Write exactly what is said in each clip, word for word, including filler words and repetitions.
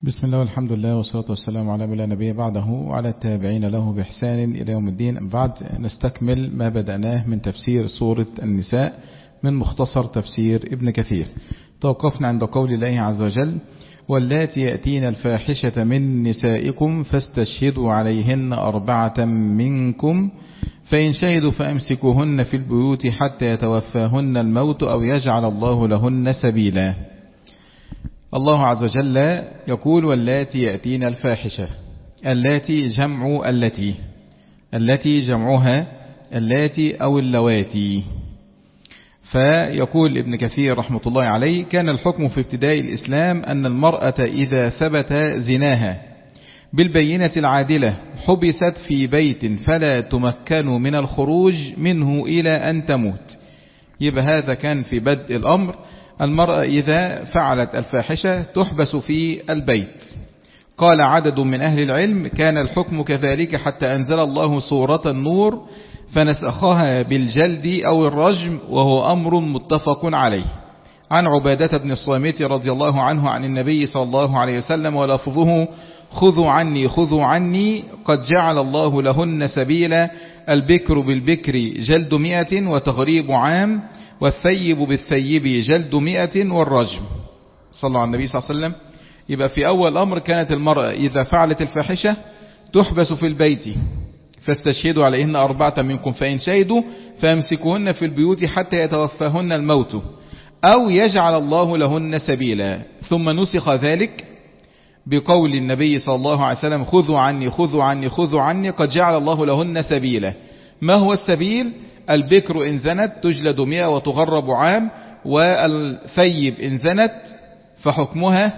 بسم الله والحمد لله والصلاة والسلام على من لا نبي بعده وعلى التابعين له بإحسان إلى يوم الدين. بعد نستكمل ما بدأناه من تفسير سورة النساء من مختصر تفسير ابن كثير. توقفنا عند قول الله عز وجل: واللاتي يأتين الفاحشة من نسائكم فاستشهدوا عليهن أربعة منكم فإن شهدوا فأمسكوهن في البيوت حتى يتوفاهن الموت أو يجعل الله لهن سبيلا. الله عز وجل يقول: واللاتي يأتين الفاحشة. اللاتي جمع التي التي جمعها اللاتي أو اللواتي. فيقول ابن كثير رحمة الله عليه: كان الحكم في ابتداء الإسلام أن المرأة إذا ثبت زناها بالبينة العادلة حبست في بيت فلا تمكن من الخروج منه إلى أن تموت. يبقى هذا كان في بدء الأمر، المرأة إذا فعلت الفاحشة تحبس في البيت. قال عدد من أهل العلم: كان الحكم كذلك حتى أنزل الله سورة النور فنسخها بالجلد أو الرجم، وهو أمر متفق عليه. عن عبادة بن الصامت رضي الله عنه عن النبي صلى الله عليه وسلم ولفظه: خذوا عني خذوا عني قد جعل الله لهن سبيلا، البكر بالبكر جلد مئة وتغريب عام، والثيب بالثيب جلد مئة والرجم. صلوا على النبي صلى الله عليه وسلم. يبقى في أول أمر كانت المرأة إذا فعلت الفاحشة تحبس في البيت فاستشهدوا عليهن أربعة منكم فإن شهدوا فامسكوهن في البيوت حتى يتوفاهن الموت أو يجعل الله لهن سبيلا. ثم نسخ ذلك بقول النبي صلى الله عليه وسلم: خذوا عني خذوا عني خذوا عني قد جعل الله لهن سبيلا. ما هو السبيل؟ البكر إن زنت تجلد مئة وتغرب عام، والثيب إن زنت فحكمها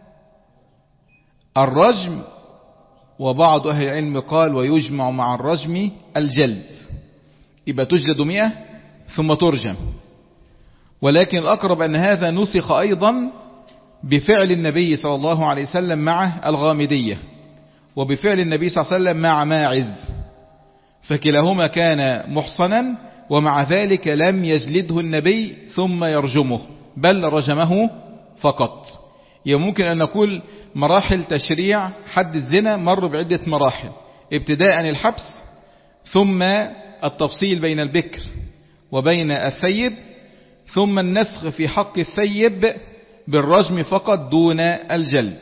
الرجم، وبعض أهل العلم قال ويجمع مع الرجم الجلد. يبقى تجلد مئة ثم ترجم. ولكن الأقرب أن هذا نسخ أيضا بفعل النبي صلى الله عليه وسلم مع الغامدية، وبفعل النبي صلى الله عليه وسلم مع ماعز، فكلاهما كان محصنا ومع ذلك لم يجلده النبي ثم يرجمه، بل رجمه فقط. يمكن أن نقول مراحل تشريع حد الزنا مر بعدة مراحل: ابتداء الحبس، ثم التفصيل بين البكر وبين الثيب، ثم النسخ في حق الثيب بالرجم فقط دون الجلد.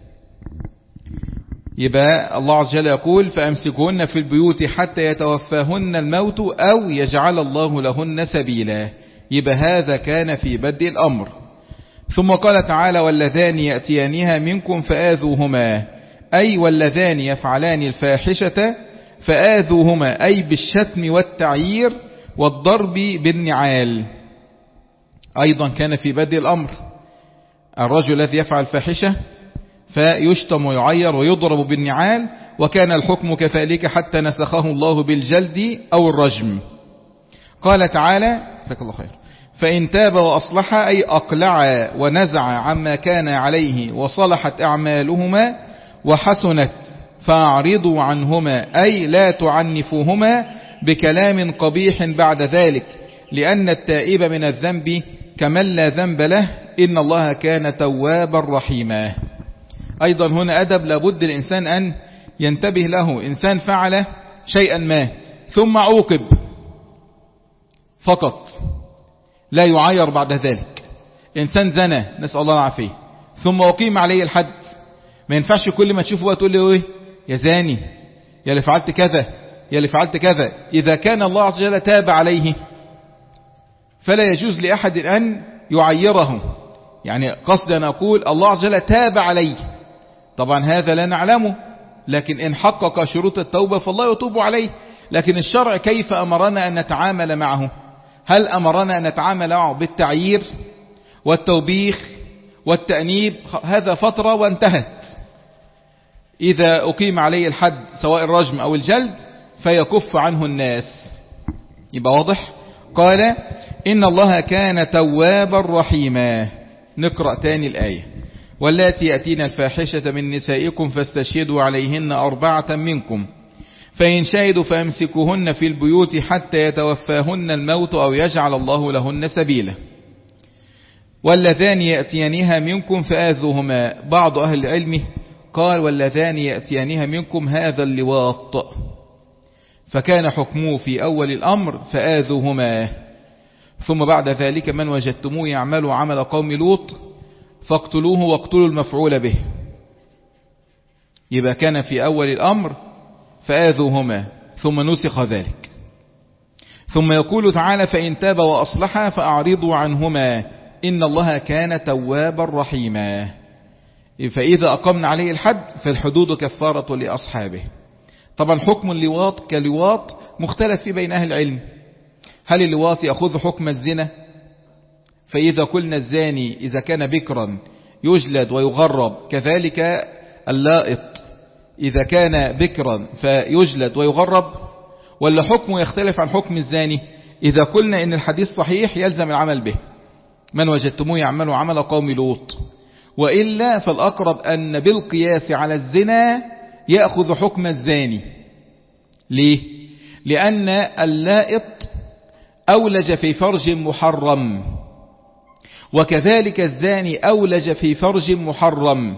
يبقى الله عز وجل يقول: فأمسكوهن في البيوت حتى يتوفاهن الموت أو يجعل الله لهن سبيلا. يبقى هذا كان في بدء الأمر. ثم قال تعالى: واللذان يأتيانها منكم فآذوهما، أي واللذان يفعلان الفاحشة فآذوهما، أي بالشتم والتعيير والضرب بالنعال. أيضا كان في بدء الأمر الرجل الذي يفعل الفاحشة فيشتم ويعير ويضرب بالنعال، وكان الحكم كذلك حتى نسخه الله بالجلد أو الرجم. قال تعالى: جزاك الله خير: فإن تاب وأصلح، أي أقلع ونزع عما كان عليه وصلحت أعمالهما وحسنت فأعرضوا عنهما، أي لا تعنفوهما بكلام قبيح بعد ذلك، لأن التائب من الذنب كمن لا ذنب له، إن الله كان توابا رحيما. أيضا هنا أدب لابد الإنسان أن ينتبه له. إنسان فعل شيئا ما ثم عوقب فقط، لا يعاير بعد ذلك. إنسان زنى، نسأل الله العافية، ثم أقيم عليه الحد، ما ينفعش كل ما تشوفه تقول له إيه يا زاني، يا اللي فعلت كذا، يا اللي فعلت كذا. إذا كان الله عز وجل تاب عليه فلا يجوز لأحد أن يعيره. يعني قصد أن أقول الله عز وجل تاب عليه، طبعا هذا لا نعلمه، لكن إن حقق شروط التوبة فالله يتوب عليه. لكن الشرع كيف أمرنا أن نتعامل معه؟ هل أمرنا أن نتعامل معه بالتعيير والتوبيخ والتأنيب؟ هذا فترة وانتهت. إذا أقيم عليه الحد سواء الرجم أو الجلد فيكف عنه الناس. يبقى واضح؟ قال: إن الله كان توابا رحيما. نقرأ تاني الآية: واللاتي يأتين الفاحشة من نسائكم فاستشهدوا عليهن أربعة منكم فإن شهدوا فأمسكوهن في البيوت حتى يتوفاهن الموت أو يجعل الله لهن سبيلا. واللذان يأتيانها منكم فآذوهما. بعض أهل العلم قال واللذان يأتيانها منكم هذا اللواط، فكان حكمه في أول الأمر فآذوهما، ثم بعد ذلك من وجدتموه يعمل عمل قوم لوط فاقتلوه واقتلوا المفعول به. يبقى كان في أول الأمر فآذوهما ثم نسخ ذلك. ثم يقول تعالى فإن تاب وأصلحا فأعرضوا عنهما إن الله كان توابا رحيما. فإذا أقمنا عليه الحد فالحدود كفارة لأصحابه. طبعا حكم اللواط كلواط مختلف في بين أهل العلم. هل اللواط يأخذ حكم الزنا؟ فإذا قلنا الزاني إذا كان بكرا يجلد ويغرب، كذلك اللائط إذا كان بكرا فيجلد ويغرب، ولا حكمه يختلف عن حكم الزاني؟ إذا قلنا إن الحديث صحيح يلزم العمل به، من وجدتموه يعملوا عمل قوم لوط، وإلا فالأقرب أن بالقياس على الزنا يأخذ حكم الزاني. ليه؟ لأن اللائط أولج في فرج محرم، وكذلك الزاني أولج في فرج محرم،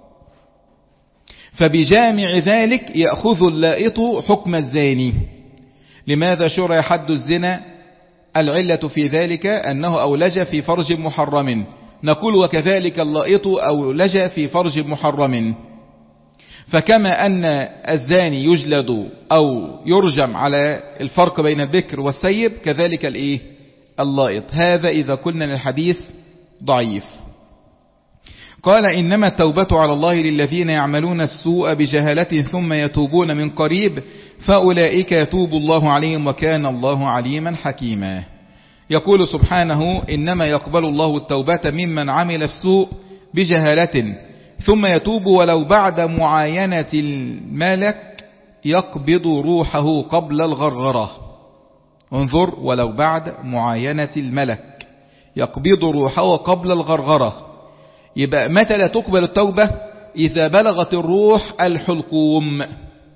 فبجامع ذلك يأخذ اللائط حكم الزاني. لماذا شرع حد الزنا؟ العلة في ذلك أنه أولج في فرج محرم، نقول وكذلك اللائط أولج في فرج محرم. فكما أن الزاني يجلد أو يرجم على الفرق بين البكر والسيب، كذلك الإيه؟ اللائط. هذا إذا قلنا الحديث ضعيف. قال إنما التوبة على الله للذين يعملون السوء بجهالة ثم يتوبون من قريب فأولئك يتوب الله عليهم وكان الله عليما حكيما. يقول سبحانه إنما يقبل الله التوبة ممن عمل السوء بجهالة ثم يتوب ولو بعد معاينة الملك يقبض روحه قبل الغرغرة. انظر، ولو بعد معاينة الملك يقبض روحه قبل الغرغرة. يبقى متى لا تقبل التوبة؟ إذا بلغت الروح الحلقوم.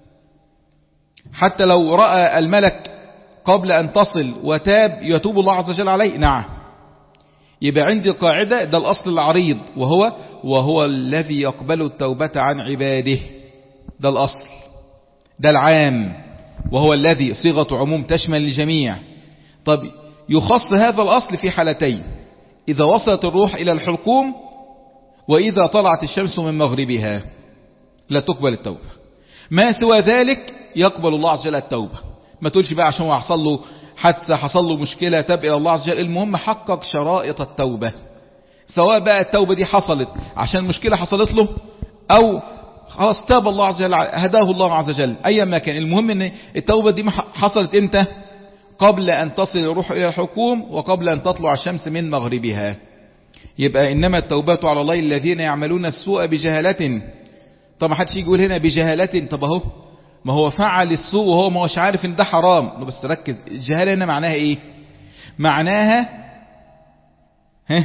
حتى لو رأى الملك قبل أن تصل وتاب يتوب الله عز وجل عليه؟ نعم. يبقى عندي قاعدة، ده الأصل العريض، وهو وهو الذي يقبل التوبة عن عباده. ده الأصل، ده العام، وهو الذي صيغة عموم تشمل الجميع. طب يخص هذا الأصل في حالتين: إذا وصلت الروح إلى الحلقوم، وإذا طلعت الشمس من مغربها لا تقبل التوبة. ما سوى ذلك يقبل الله عز وجل التوبة. ما تقولش بقى عشان هو حصل له حادثة، حصل له مشكلة، تاب إلى الله عز وجل. المهم حقق شرائط التوبة، سواء بقى التوبة دي حصلت عشان مشكلة حصلت له، أو خلاص تاب الله عز وجل هداه الله عز وجل، أيا ما كان. المهم أن التوبة دي حصلت إمتى؟ قبل أن تصل الروح إلى الحكوم وقبل أن تطلع الشمس من مغربها. يبقى إنما التوبة على الله الذين يعملون السوء بجهالة. طب ما حدش يجي يقول هنا بجهالة، طب اهو ما هو فعل السوء وهو ما هوش عارف ان ده حرام. بس ركز، الجهالة هنا معناها ايه؟ معناها ها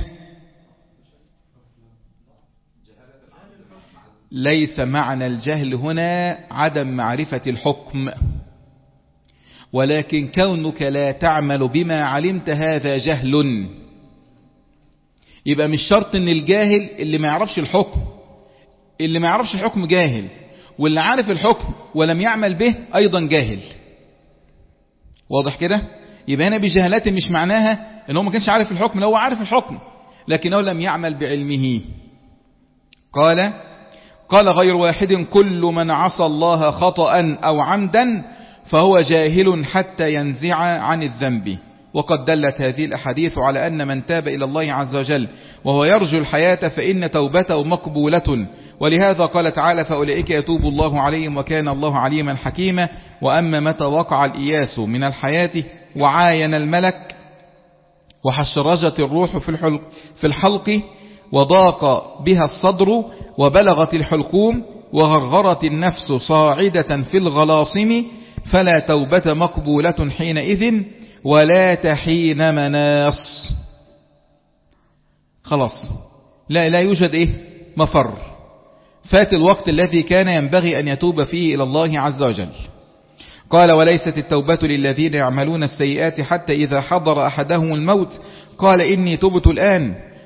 ليس معنى الجهل هنا عدم معرفة الحكم، ولكن كونك لا تعمل بما علمت هذا جهل. يبقى مش شرط ان الجاهل اللي ما يعرفش الحكم، اللي ما يعرفش الحكم جاهل، واللي عارف الحكم ولم يعمل به ايضا جاهل. واضح كده؟ يبقى هنا بجهالته مش معناها ان هو ما كانش عارف الحكم، لو هو عارف الحكم لكنه لم يعمل بعلمه. قال قال غير واحد كل من عصى الله خطأ او عمدا فهو جاهل حتى ينزع عن الذنب. وقد دلت هذه الأحاديث على أن من تاب إلى الله عز وجل وهو يرجو الحياة فإن توبته مقبولة. ولهذا قال تعالى فأولئك يتوب الله عليهم وكان الله عليما حكيما. وأما متى وقع الإياس من الحياة وعاين الملك وحشرجت الروح في الحلق, في الحلق وضاق بها الصدر وبلغت الحلقوم وغرغرت النفس صاعدة في الغلاصم فلا توبة مقبولة حينئذ ولا تحين مناص. خلاص، لا لا يوجد ايه مفر، فات الوقت الذي كان ينبغي أن يتوب فيه إلى الله عز وجل. قال وليست التوبة للذين يعملون السيئات حتى إذا حضر أحدهم الموت قال إني تبت الآن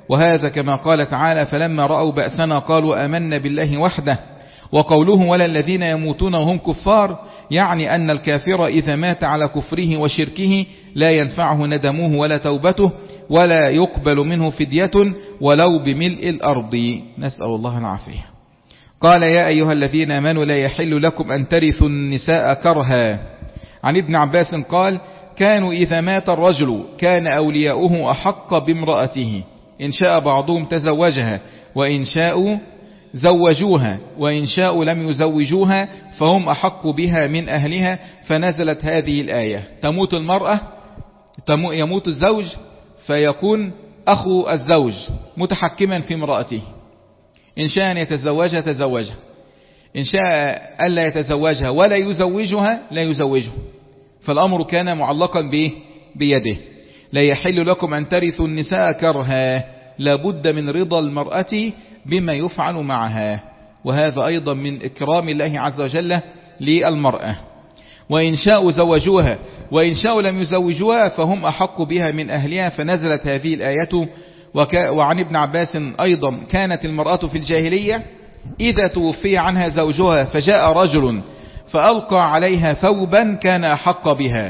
وهذا كما قال تعالى فلما رأوا بأسنا قالوا آمنا بالله وحده. وقوله ولا الذين يموتون وهم كفار يعني أن الكافر إذا مات على كفره وشركه لا ينفعه ندمه ولا توبته ولا يقبل منه فدية ولو بملء الأرض. نسأل الله العافية. قال يا أيها الذين آمنوا لا يحل لكم أن ترثوا النساء كرها. عن ابن عباس قال كانوا إذا مات الرجل كان أولياؤه أحق بامرأته إن شاء بعضهم تزوجها وإن شاءوا زوجوها وإن شاءوا لم يزوجوها فهم أحق بها من أهلها. فنزلت هذه الآية تموت المرأة يموت الزوج فيكون أخو الزوج متحكما في امرأته، إن شاء أن يتزوجها تزوجها، إن شاء ألا يتزوجها ولا يزوجها لا يزوجها. فالأمر كان معلقا به بيده. لا يحل لكم أن ترثوا النساء كرها، لابد من رضا المرأة بما يفعل معها، وهذا أيضا من إكرام الله عز وجل للمرأة. وإن شاءوا زوجوها وإن شاءوا لم يزوجوها فهم أحق بها من أهلها. فنزلت هذه الآية. وعن ابن عباس أيضا كانت المرأة في الجاهلية إذا توفي عنها زوجها فجاء رجل فألقى عليها ثوبا كان أحق بها،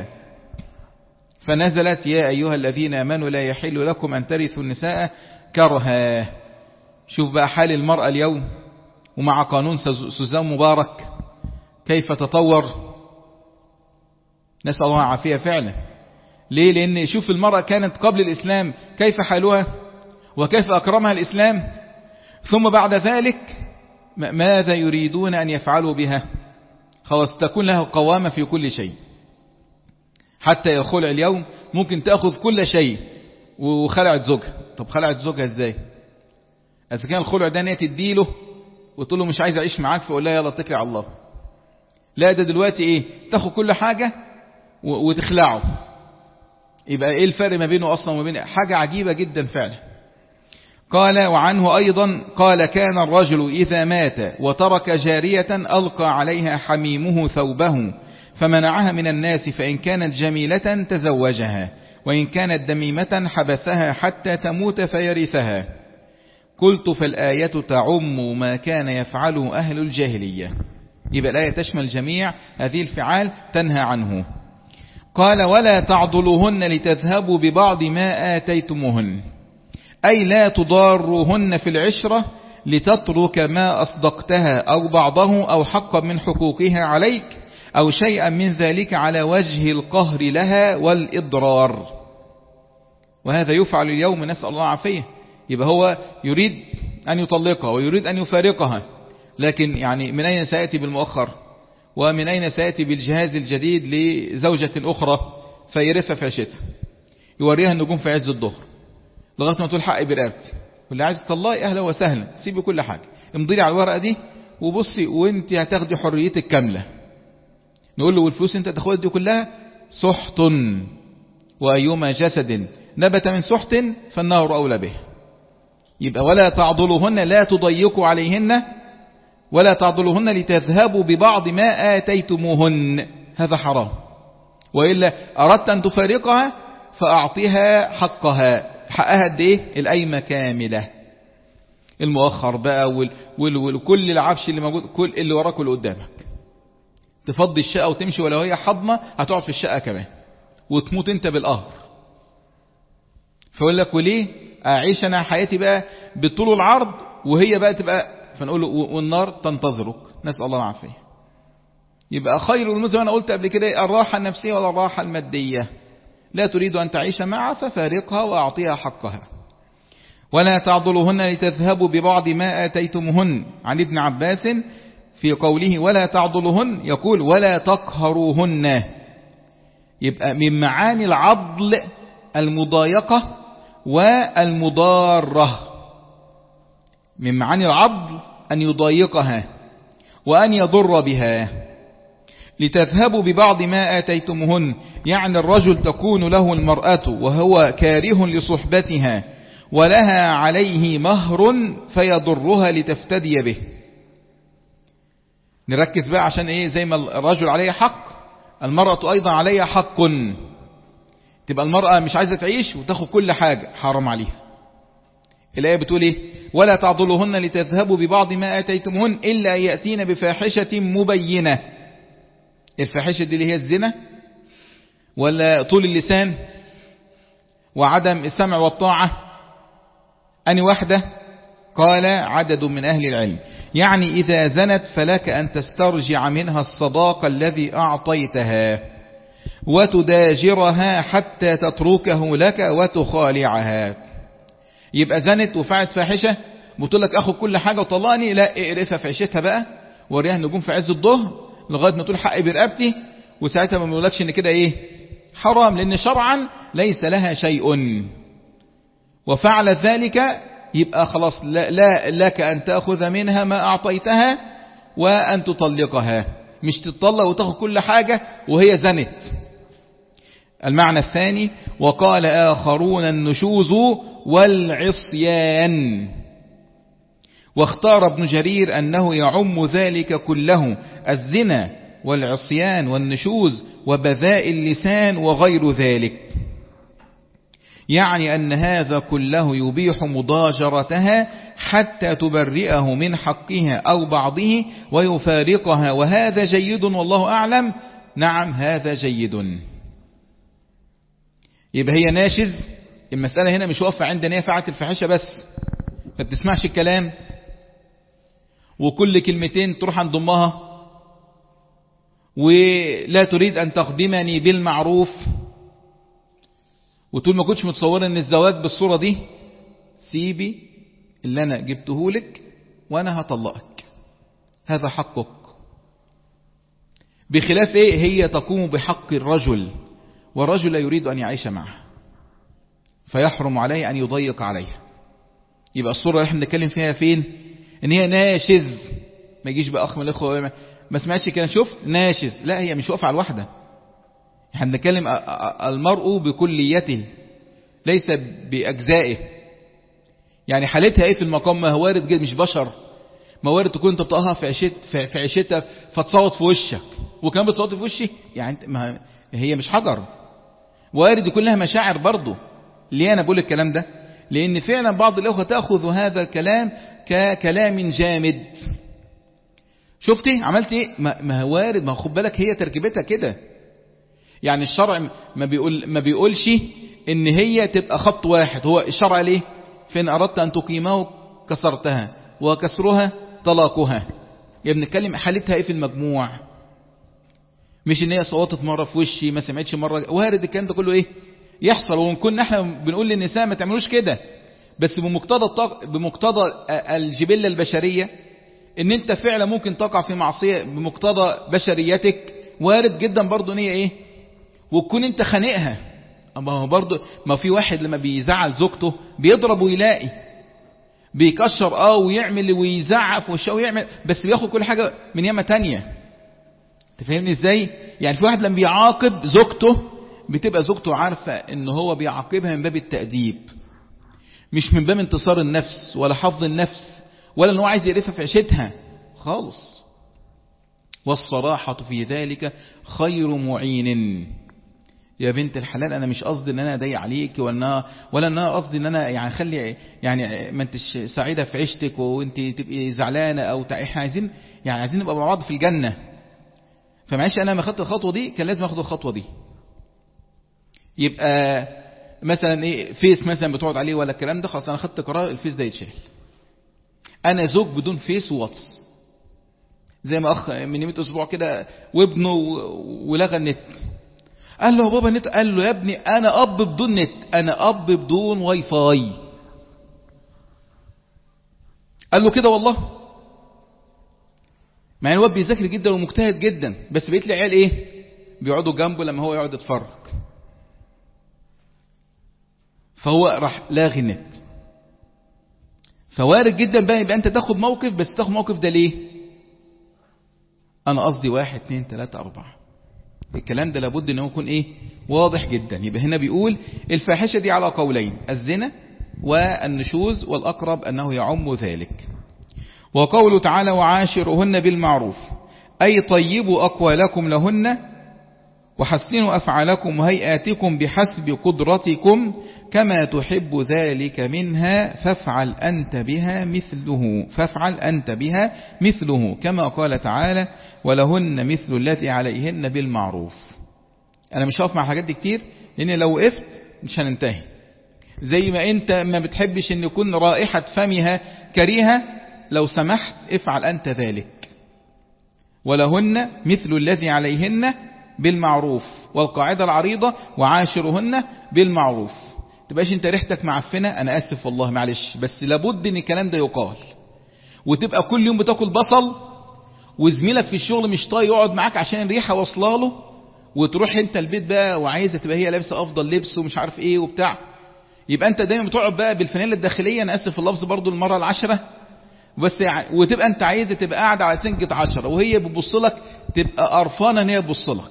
فنزلت يا أيها الذين آمنوا لا يحل لكم أن ترثوا النساء كرها. شوف بقى حال المرأة اليوم ومع قانون سوزان مبارك كيف تطور، نسأل الله العافية فعلا. ليه؟ لأن شوف المرأة كانت قبل الإسلام كيف حالها وكيف أكرمها الإسلام، ثم بعد ذلك ماذا يريدون أن يفعلوا بها؟ خلاص تكون لها قوامة في كل شيء. حتى يخلع اليوم ممكن تأخذ كل شيء وخلعت زوجها. طب خلعت زوجها ازاي؟ إذا كان الخلع ده نية تديله وتقول له مش عايز أعيش معاك فقول لها يلا اتكل على الله. لا ده دلوقتي ايه؟ تاخذ كل حاجة وتخلعه. يبقى ايه الفرق ما بينه اصلا وما بينه؟ حاجة عجيبة جدا فعلا. قال وعنه أيضا قال كان الرجل إذا مات وترك جارية ألقى عليها حميمه ثوبه فمنعها من الناس، فإن كانت جميلة تزوجها وإن كانت دميمة حبسها حتى تموت فيرثها. قلت فالآية تعم ما كان يفعله أهل الجاهلية. يبقى الآية تشمل جميع هذه الفعال تنهى عنه. قال ولا تعضلوهن لتذهبوا ببعض ما آتيتموهن، أي لا تضاروهن في العشرة لتترك ما أصدقتها أو بعضه أو حقا من حقوقها عليك أو شيئا من ذلك على وجه القهر لها والإضرار. وهذا يفعل اليوم نسأل الله العافية. يبقى هو يريد أن يطلقها ويريد أن يفارقها، لكن يعني من أين سيأتي بالمؤخر ومن أين سيأتي بالجهاز الجديد لزوجة أخرى فيرثها في عشتها، يوريها النجوم في عز الظهر لغاية ما تقول حقي برقبتي، واللي عايز تطلقي أهلا وسهلا، سيبي كل حاجة امضي لي على الورقة دي وبصي وانت هتاخدي حريتك كاملة. نقول له والفلوس انت تاخدها دي كلها سحت، وأيما جسد نبت من سحت فالنار أولى به. يبقى ولا تعضلوهن لا تضيقوا عليهن ولا تعضلوهن لتذهبوا ببعض ما آتيتموهن، هذا حرام. وإلا أردت أن تفارقها فأعطيها حقها. حقها قد ايه؟ القايمة كاملة، المؤخر بقى وال... وال... وكل العفش اللي موجود، كل اللي وراك واللي قدامك. تفضي الشقة وتمشي ولو هي حضنة هتقعد في الشقة كمان وتموت انت بالقهر. فيقول لك وليه أعيش أنا حياتي بقى بالطول والعرض وهي بقى تبقى، فنقول له والنار تنتظرك، نسأل الله العافية. يبقى خير الأمور زي ما أنا قلت قبل كده الراحة النفسية ولا الراحة المادية. لا تريد أن تعيش معها ففارقها وأعطيها حقها. ولا تعضلوهن لتذهبوا ببعض ما آتيتموهن. عن ابن عباس في قوله ولا تعضلوهن يقول ولا تقهروهن. يبقى من معاني العضل المضايقة والمضارة. من معاني العضل أن يضايقها وأن يضر بها. لتذهبوا ببعض ما آتيتموهن يعني الرجل تكون له المرأة وهو كاره لصحبتها ولها عليه مهر فيضرها لتفتدي به. نركز بقى عشان ايه، زي ما الرجل عليه حق المرأة أيضا عليها حق. تبقى المرأة مش عايزة تعيش وتاخد كل حاجة، حرام عليها. الآية بتقول إيه؟ ولا تعضلوهن لتذهبوا ببعض ما آتيتمهن إلا يأتين بفاحشة مبينة. الفاحشة دي اللي هي الزنا ولا طول اللسان وعدم السمع والطاعة؟ أني واحدة؟ قال عدد من أهل العلم يعني إذا زنت فلك أن تسترجع منها الصداق الذي أعطيتها وتداجرها حتى تتركه لك وتخالعها. يبقى زنت وفعلت فاحشة بتقول لك أخذ كل حاجة وطلقني، لا اقرفها في عيشتها بقى وريها النجوم في عز الظهر لغاية ما تقول حقي برقبتي، وساعتها ما بنقولكش ان كده ايه حرام، لان شرعا ليس لها شيء وفعل ذلك يبقى خلاص لا, لا لك أن تأخذ منها ما أعطيتها وأن تطلقها، مش تطلق وتأخذ كل حاجة وهي زنت. المعنى الثاني وقال آخرون النشوز والعصيان، واختار ابن جرير أنه يعم ذلك كله، الزنا والعصيان والنشوز وبذاء اللسان وغير ذلك، يعني أن هذا كله يبيح مضاجرتها حتى تبرئه من حقها أو بعضه ويفارقها، وهذا جيد والله أعلم. نعم هذا جيد. يبقى هي ناشز، المسألة هنا مش واقفة عند ان هي فعلت الفاحشة بس، ما بتسمعش الكلام وكل كلمتين تروح عند امها ولا تريد أن تخدمني بالمعروف، وتقول ما كنتش متصورة ان الزواج بالصورة دي، سيبي اللي انا جبته لك وانا هطلقك، هذا حقك. بخلاف ايه؟ هي تقوم بحق الرجل والرجل لا يريد ان يعيش معه فيحرم عليه ان يضيق عليها. يبقى الصورة اللي احنا بنتكلم فيها فين؟ ان هي ناشز، ما يجيش بقى اخ من الاخوه ما سمعتش كده شفت ناشز، لا هي مش واقفه على الواحده. احنا بنتكلم المرء بكليته ليس باجزائه. يعني حالتها ايه في المقام؟ ما هو وارد جدا، مش بشر، ما وارد تكون انت بتقها في عشت في عشتها فتصوت في وشك وكان بتصوت في وشي، يعني ما هي مش حجر. وارد يكون لها مشاعر برضه. ليه انا بقول الكلام ده؟ لان فعلا بعض الاخوه تاخذ هذا الكلام ككلام جامد. شفتي عملت ايه؟ ما هو وارد، ما خد بالك هي تركيبتها كده. يعني الشرع ما بيقول ما بيقولش ان هي تبقى خط واحد. هو الشرع ليه؟ فإن أردت أن تقيمه كسرتها وكسرها طلاقها. يعني بنتكلم حالتها ايه في المجموع، مش ان هي صوتت مرة في وشي ما سمعتش مرة. وارد الكلام ده كله ايه يحصل، ونكون احنا بنقول للنساء ما تعملوش كده، بس بمقتضى الطاق... بمقتضى الجبلة البشرية ان انت فعلا ممكن تقع في معصية بمقتضى بشريتك. وارد جدا برضو ان هي ايه وتكون انت خانقها. اما هو برضو ما في واحد لما بيزعل زوجته بيضرب ويلاقي بيكشر اه ويعمل ويزعق في وشه ويعمل، بس بياخد كل حاجة من يمة تانية. تفهمني ازاي؟ يعني في واحد لما بيعاقب زوجته بتبقى زوجته عارفة ان هو بيعاقبها من باب التأديب، مش من باب انتصار النفس ولا حفظ النفس ولا ان هو عايز يقرفها في عيشتها خالص. والصراحة في ذلك خير معين. يا بنت الحلال انا مش قصدي ان انا اضيق عليك ولا ولا ان انا قصدي ان انا يعني اخلي يعني ما انتش سعيده في عيشتك وانت تبقي زعلانه او احنا عايزين يعني عايزين نبقى مع بعض في الجنه. فمعلش انا لما خدت الخطوه دي كان لازم اخد الخطوه دي. يبقى مثلا ايه فيس مثلا بتقعد عليه ولا الكلام ده، خلاص انا خدت قرار الفيس ده يتشال. انا زوج بدون فيس وواتس، زي ما اخ من يومين اسبوع كده وابنه ولغى النت. قال له يا بابا النت، قال له يا ابني انا اب بدون نت، انا اب بدون واي فاي. قال له كده والله. مع ان الواد بيذاكر جدا ومجتهد جدا، بس بقيت لي عيال ايه بيقعدوا جنبه لما هو يقعد يتفرج، فهو راح لاغي النت. فوارد جدا بقى يبقى انت تاخد موقف، بس تاخد موقف ده ليه؟ انا قصدي واحد اتنين تلاتة اربعة. الكلام ده لابد ان هو يكون ايه واضح جدا. يبقى هنا بيقول الفاحشة دي على قولين، الزنا والنشوز، والاقرب انه يعم ذلك. وقوله تعالى وعاشرهن بالمعروف، اي طيبوا اقوالكم لهن وحسنوا أفعالكم وهيئاتكم بحسب قدرتكم كما تحب ذلك منها فافعل أنت بها مثله فافعل أنت بها مثله كما قال تعالى ولهن مثل الذي عليهن بالمعروف. أنا مش هقف مع الحاجات دي كتير لأن لو وقفت مش هننتهي. زي ما أنت ما بتحبش أن يكون رائحة فمها كريهة، لو سمحت افعل أنت ذلك. ولهن مثل الذي عليهن بالمعروف، والقاعدة العريضة وعاشرهن بالمعروف. تبقاش انت ريحتك معفنة، انا اسف والله معلش، بس لابد ان الكلام ده يقال. وتبقى كل يوم بتاكل بصل وزميلك في الشغل مش طايق يقعد معاك عشان الريحة واصله له، وتروح انت البيت بقى وعايزة تبقى هي لابسة افضل لبس ومش عارف ايه وبتاع، يبقى انت دايما بتقعد بقى بالفانيلا الداخلية، انا اسف اللفظ برضو المرة العشرة بس، وتبقى انت عايزة تبقى قاعدة على سنجة عشرة وهي بتبص لك تبقى قرفانة ان هي تبص لك.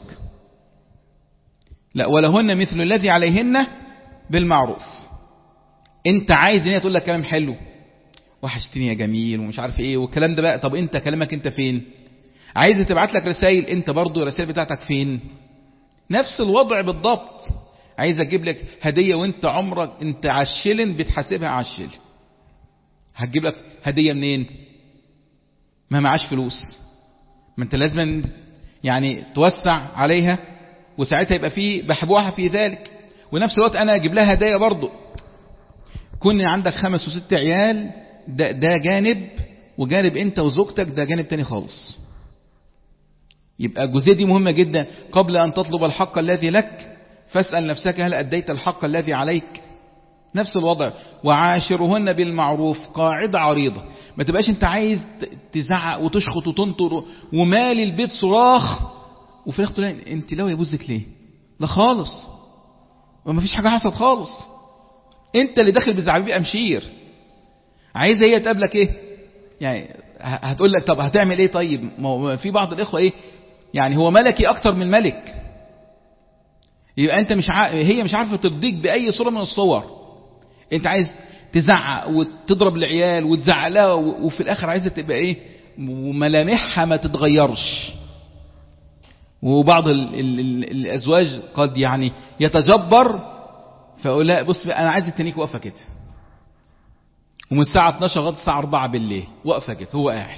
لا، ولهن مثل الذي عليهن بالمعروف. انت عايز ان هي تقول لك كلام حلو، وحشتني يا جميل ومش عارف ايه والكلام ده بقى، طب انت كلامك انت فين؟ عايزه تبعت لك رسائل، انت برضو الرسائل بتاعتك فين؟ نفس الوضع بالضبط. عايزه تجيب لك هديه وانت عمرك انت على الشلن بتحاسبها على الشلن، هتجيب لك هديه منين؟ ما معاش فلوس، ما انت لازم يعني توسع عليها، وساعتها يبقى فيه بحبوحة في ذلك. ونفس الوقت انا اجيب لها هدايا برضو. كون عندك خمس وست عيال ده, ده جانب، وجانب انت وزوجتك ده جانب تاني خالص. يبقى الجزئية دي مهمة جدا. قبل ان تطلب الحق الذي لك فاسأل نفسك هل اديت الحق الذي عليك؟ نفس الوضع. وعاشرهن بالمعروف، قاعدة عريضة. ما تبقاش انت عايز تزعق وتشخط وتنطر ومالي البيت صراخ، وفي الاخر تقول انت لو يبوزك ليه؟ لا خالص، وما فيش حاجة حصلت خالص، انت اللي داخل بزعبيب امشير. عايزه هي تقابلك ايه؟ يعني هتقول لك طب هتعمل ايه؟ طيب ما في بعض الاخوه ايه يعني هو ملكي اكتر من ملك، يبقى انت مش ع... هي مش عارفه ترضيك باي صوره من الصور. انت عايز تزعق وتضرب العيال وتزعق لها، وفي الاخر عايزه تبقى ايه؟ وملامحها ما تتغيرش. وبعض ال ال ال الازواج قد يعني يتجبر فيقول لا بص انا عايز التنيك واقفه كده، ومن الساعه اتناشر لغايه الساعه اربعة بالليل واقفه كده، هو قاعد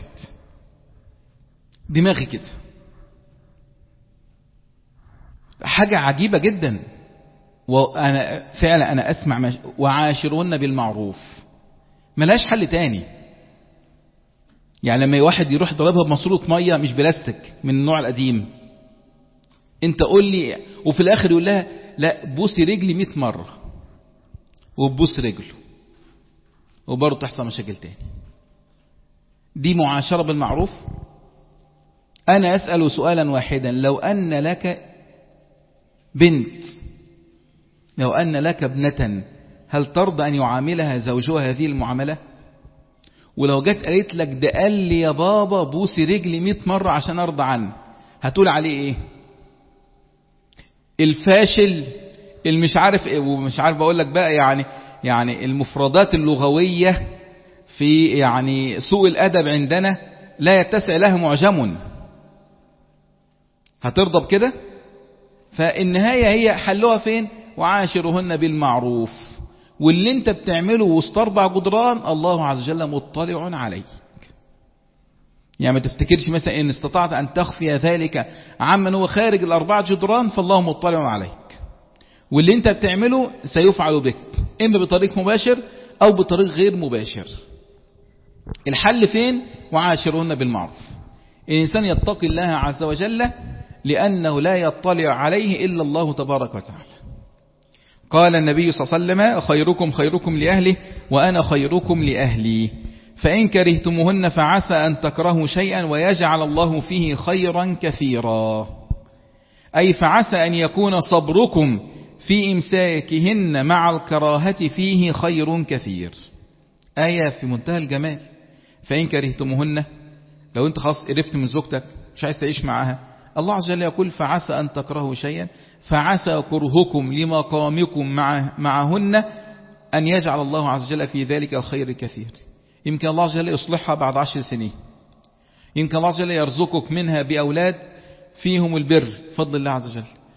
دماغي كده. حاجه عجيبه جدا. وانا فعلا انا اسمع مش... وعاشرون بالمعروف ملاش حل تاني. يعني لما واحد يروح ضربها بماسوره ميه مش بلاستيك من النوع القديم، انت قول لي، وفي الاخر يقول لها لا بوسي رجلي مئة مرة، وبوس رجله، وبرضه تحصل مشاكل تاني. دي معاشرة بالمعروف. انا اسأل سؤالا واحدا، لو ان لك بنت، لو ان لك ابنة، هل ترضى ان يعاملها زوجها هذه المعاملة؟ ولو جت قالت لك ده قال لي يا بابا بوسي رجلي مئة مرة عشان ارضى عنه، هتقول عليه ايه؟ الفاشل المش عارف ايه، ومش عارف اقول لك بقى يعني يعني المفردات اللغوية في يعني سوء الادب عندنا لا يتسع لها معجم. هترضى بكده؟ فالنهاية هي حلوها فين؟ وعاشرهن بالمعروف. واللي انت بتعمله وسط اربع جدران الله عز وجل مطلع عليك. يعني ما تفتكرش مثلا ان استطعت ان تخفي ذلك عمن هو خارج الاربع جدران فالله مطلع عليك. واللي انت بتعمله سيفعل بك اما بطريق مباشر او بطريق غير مباشر. الحل فين؟ وعاشرهن بالمعروف. الانسان يتقي الله عز وجل لانه لا يطلع عليه الا الله تبارك وتعالى. قال النبي صلى الله عليه وسلم خيركم خيركم لأهله وأنا خيركم لأهلي، فإن كرهتموهن فعسى أن تكرهوا شيئا ويجعل الله فيه خيرا كثيرا. أي فعسى أن يكون صبركم في إمساكهن مع الكراهة فيه خير كثير. آية في منتهى الجمال. فإن كرهتموهن، لو أنت خلاص قرفت من زوجتك مش عايز تعيش معها، الله عز وجل يقول فعسى أن تكرهوا شيئا فعسى كرهكم لمقامكم مع معهن أن يجعل الله عز وجل في ذلك الخير كثير. يمكن الله عز وجل يصلحها بعد عشر سنين، يمكن الله عز وجل يرزقك منها بأولاد فيهم البر فضل الله عز وجل،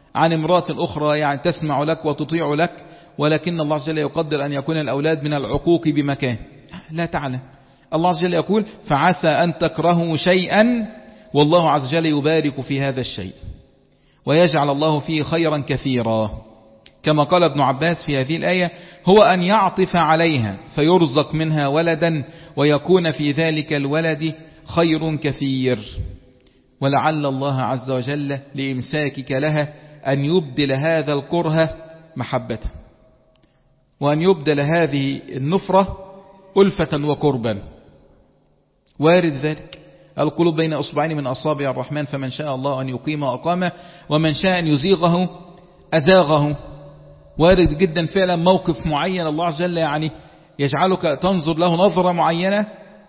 عن امرأة أخرى يعني تسمع لك وتطيع لك، ولكن الله عز وجل يقدر أن يكون الأولاد من العقوق بمكان لا تعلم. الله عز وجل يقول فعسى أن تكرهوا شيئا والله عز وجل يبارك في هذا الشيء ويجعل الله فيه خيرا كثيرا. كما قال ابن عباس في هذه الآية هو أن يعطف عليها فيرزق منها ولدا ويكون في ذلك الولد خير كثير، ولعل الله عز وجل لإمساكك لها أن يبدل هذا الكره محبة، وأن يبدل هذه النفرة ألفة وقربا. وارد ذلك، القلوب بين أصبعين من أصابع الرحمن، فمن شاء الله أن يقيم أقامه ومن شاء أن يزيغه أزاغه. وارد جدا فعلا موقف معين الله عز وجل يعني يجعلك تنظر له نظرة معينة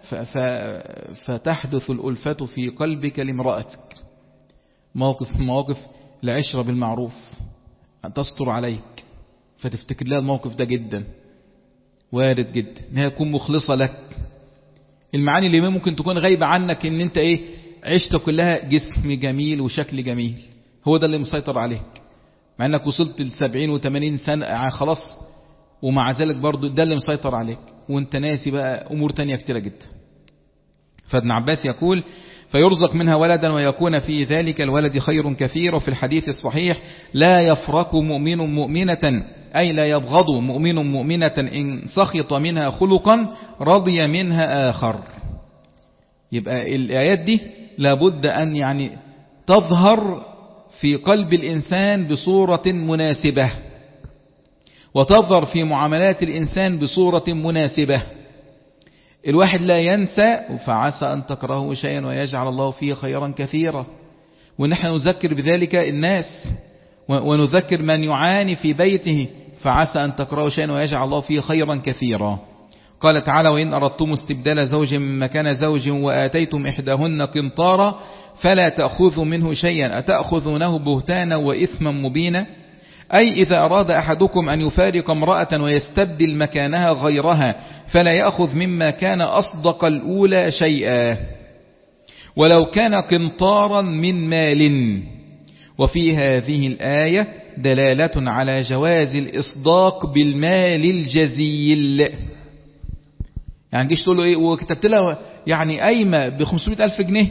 فتحدث الألفة في قلبك لامرأتك. موقف من مواقف العشرة بالمعروف، أن تستر عليك فتفتكر لها الموقف ده جدا. وارد جدا انها تكون مخلصة لك. المعاني اللي ممكن تكون غايبة عنك ان انت ايه عشت كلها جسم جميل وشكل جميل، هو ده اللي مسيطر عليك، مع انك وصلت لسبعين وثمانين سنة خلاص، ومع ذلك برضو ده اللي مسيطر عليك وانت ناسي بقى امور تانية كتيرة جدا. فابن عباس يقول فيرزق منها ولدا ويكون في ذلك الولد خير كثير. وفي الحديث الصحيح لا يفرق مؤمن مؤمنة أي لا يبغض مؤمن مؤمنة إن سخط منها خلقا رضي منها آخر. يبقى الآيات دي لابد أن يعني تظهر في قلب الإنسان بصورة مناسبة، وتظهر في معاملات الإنسان بصورة مناسبة. الواحد لا ينسى فعسى أن تكرهوا شيئا ويجعل الله فيه خيرا كثيرا، ونحن نذكر بذلك الناس ونذكر من يعاني في بيته فعسى أن تكرهوا شيئا ويجعل الله فيه خيرا كثيرا. قال تعالى وإن أردتم استبدال زوج من مكان زوج وآتيتم إحداهن قنطارا فلا تأخذوا منه شيئا أتأخذونه بهتانا وإثما مبينا. أي إذا أراد أحدكم أن يفارق امرأة ويستبدل مكانها غيرها فلا يأخذ مما كان أصدق الأولى شيئا ولو كان قنطارا من مال. وفي هذه الآية دلالة على جواز الإصداق بالمال الجزيل. يعني جيش تقول له إيه وكتبت لها يعني قايمة بخمسمائة ألف جنيه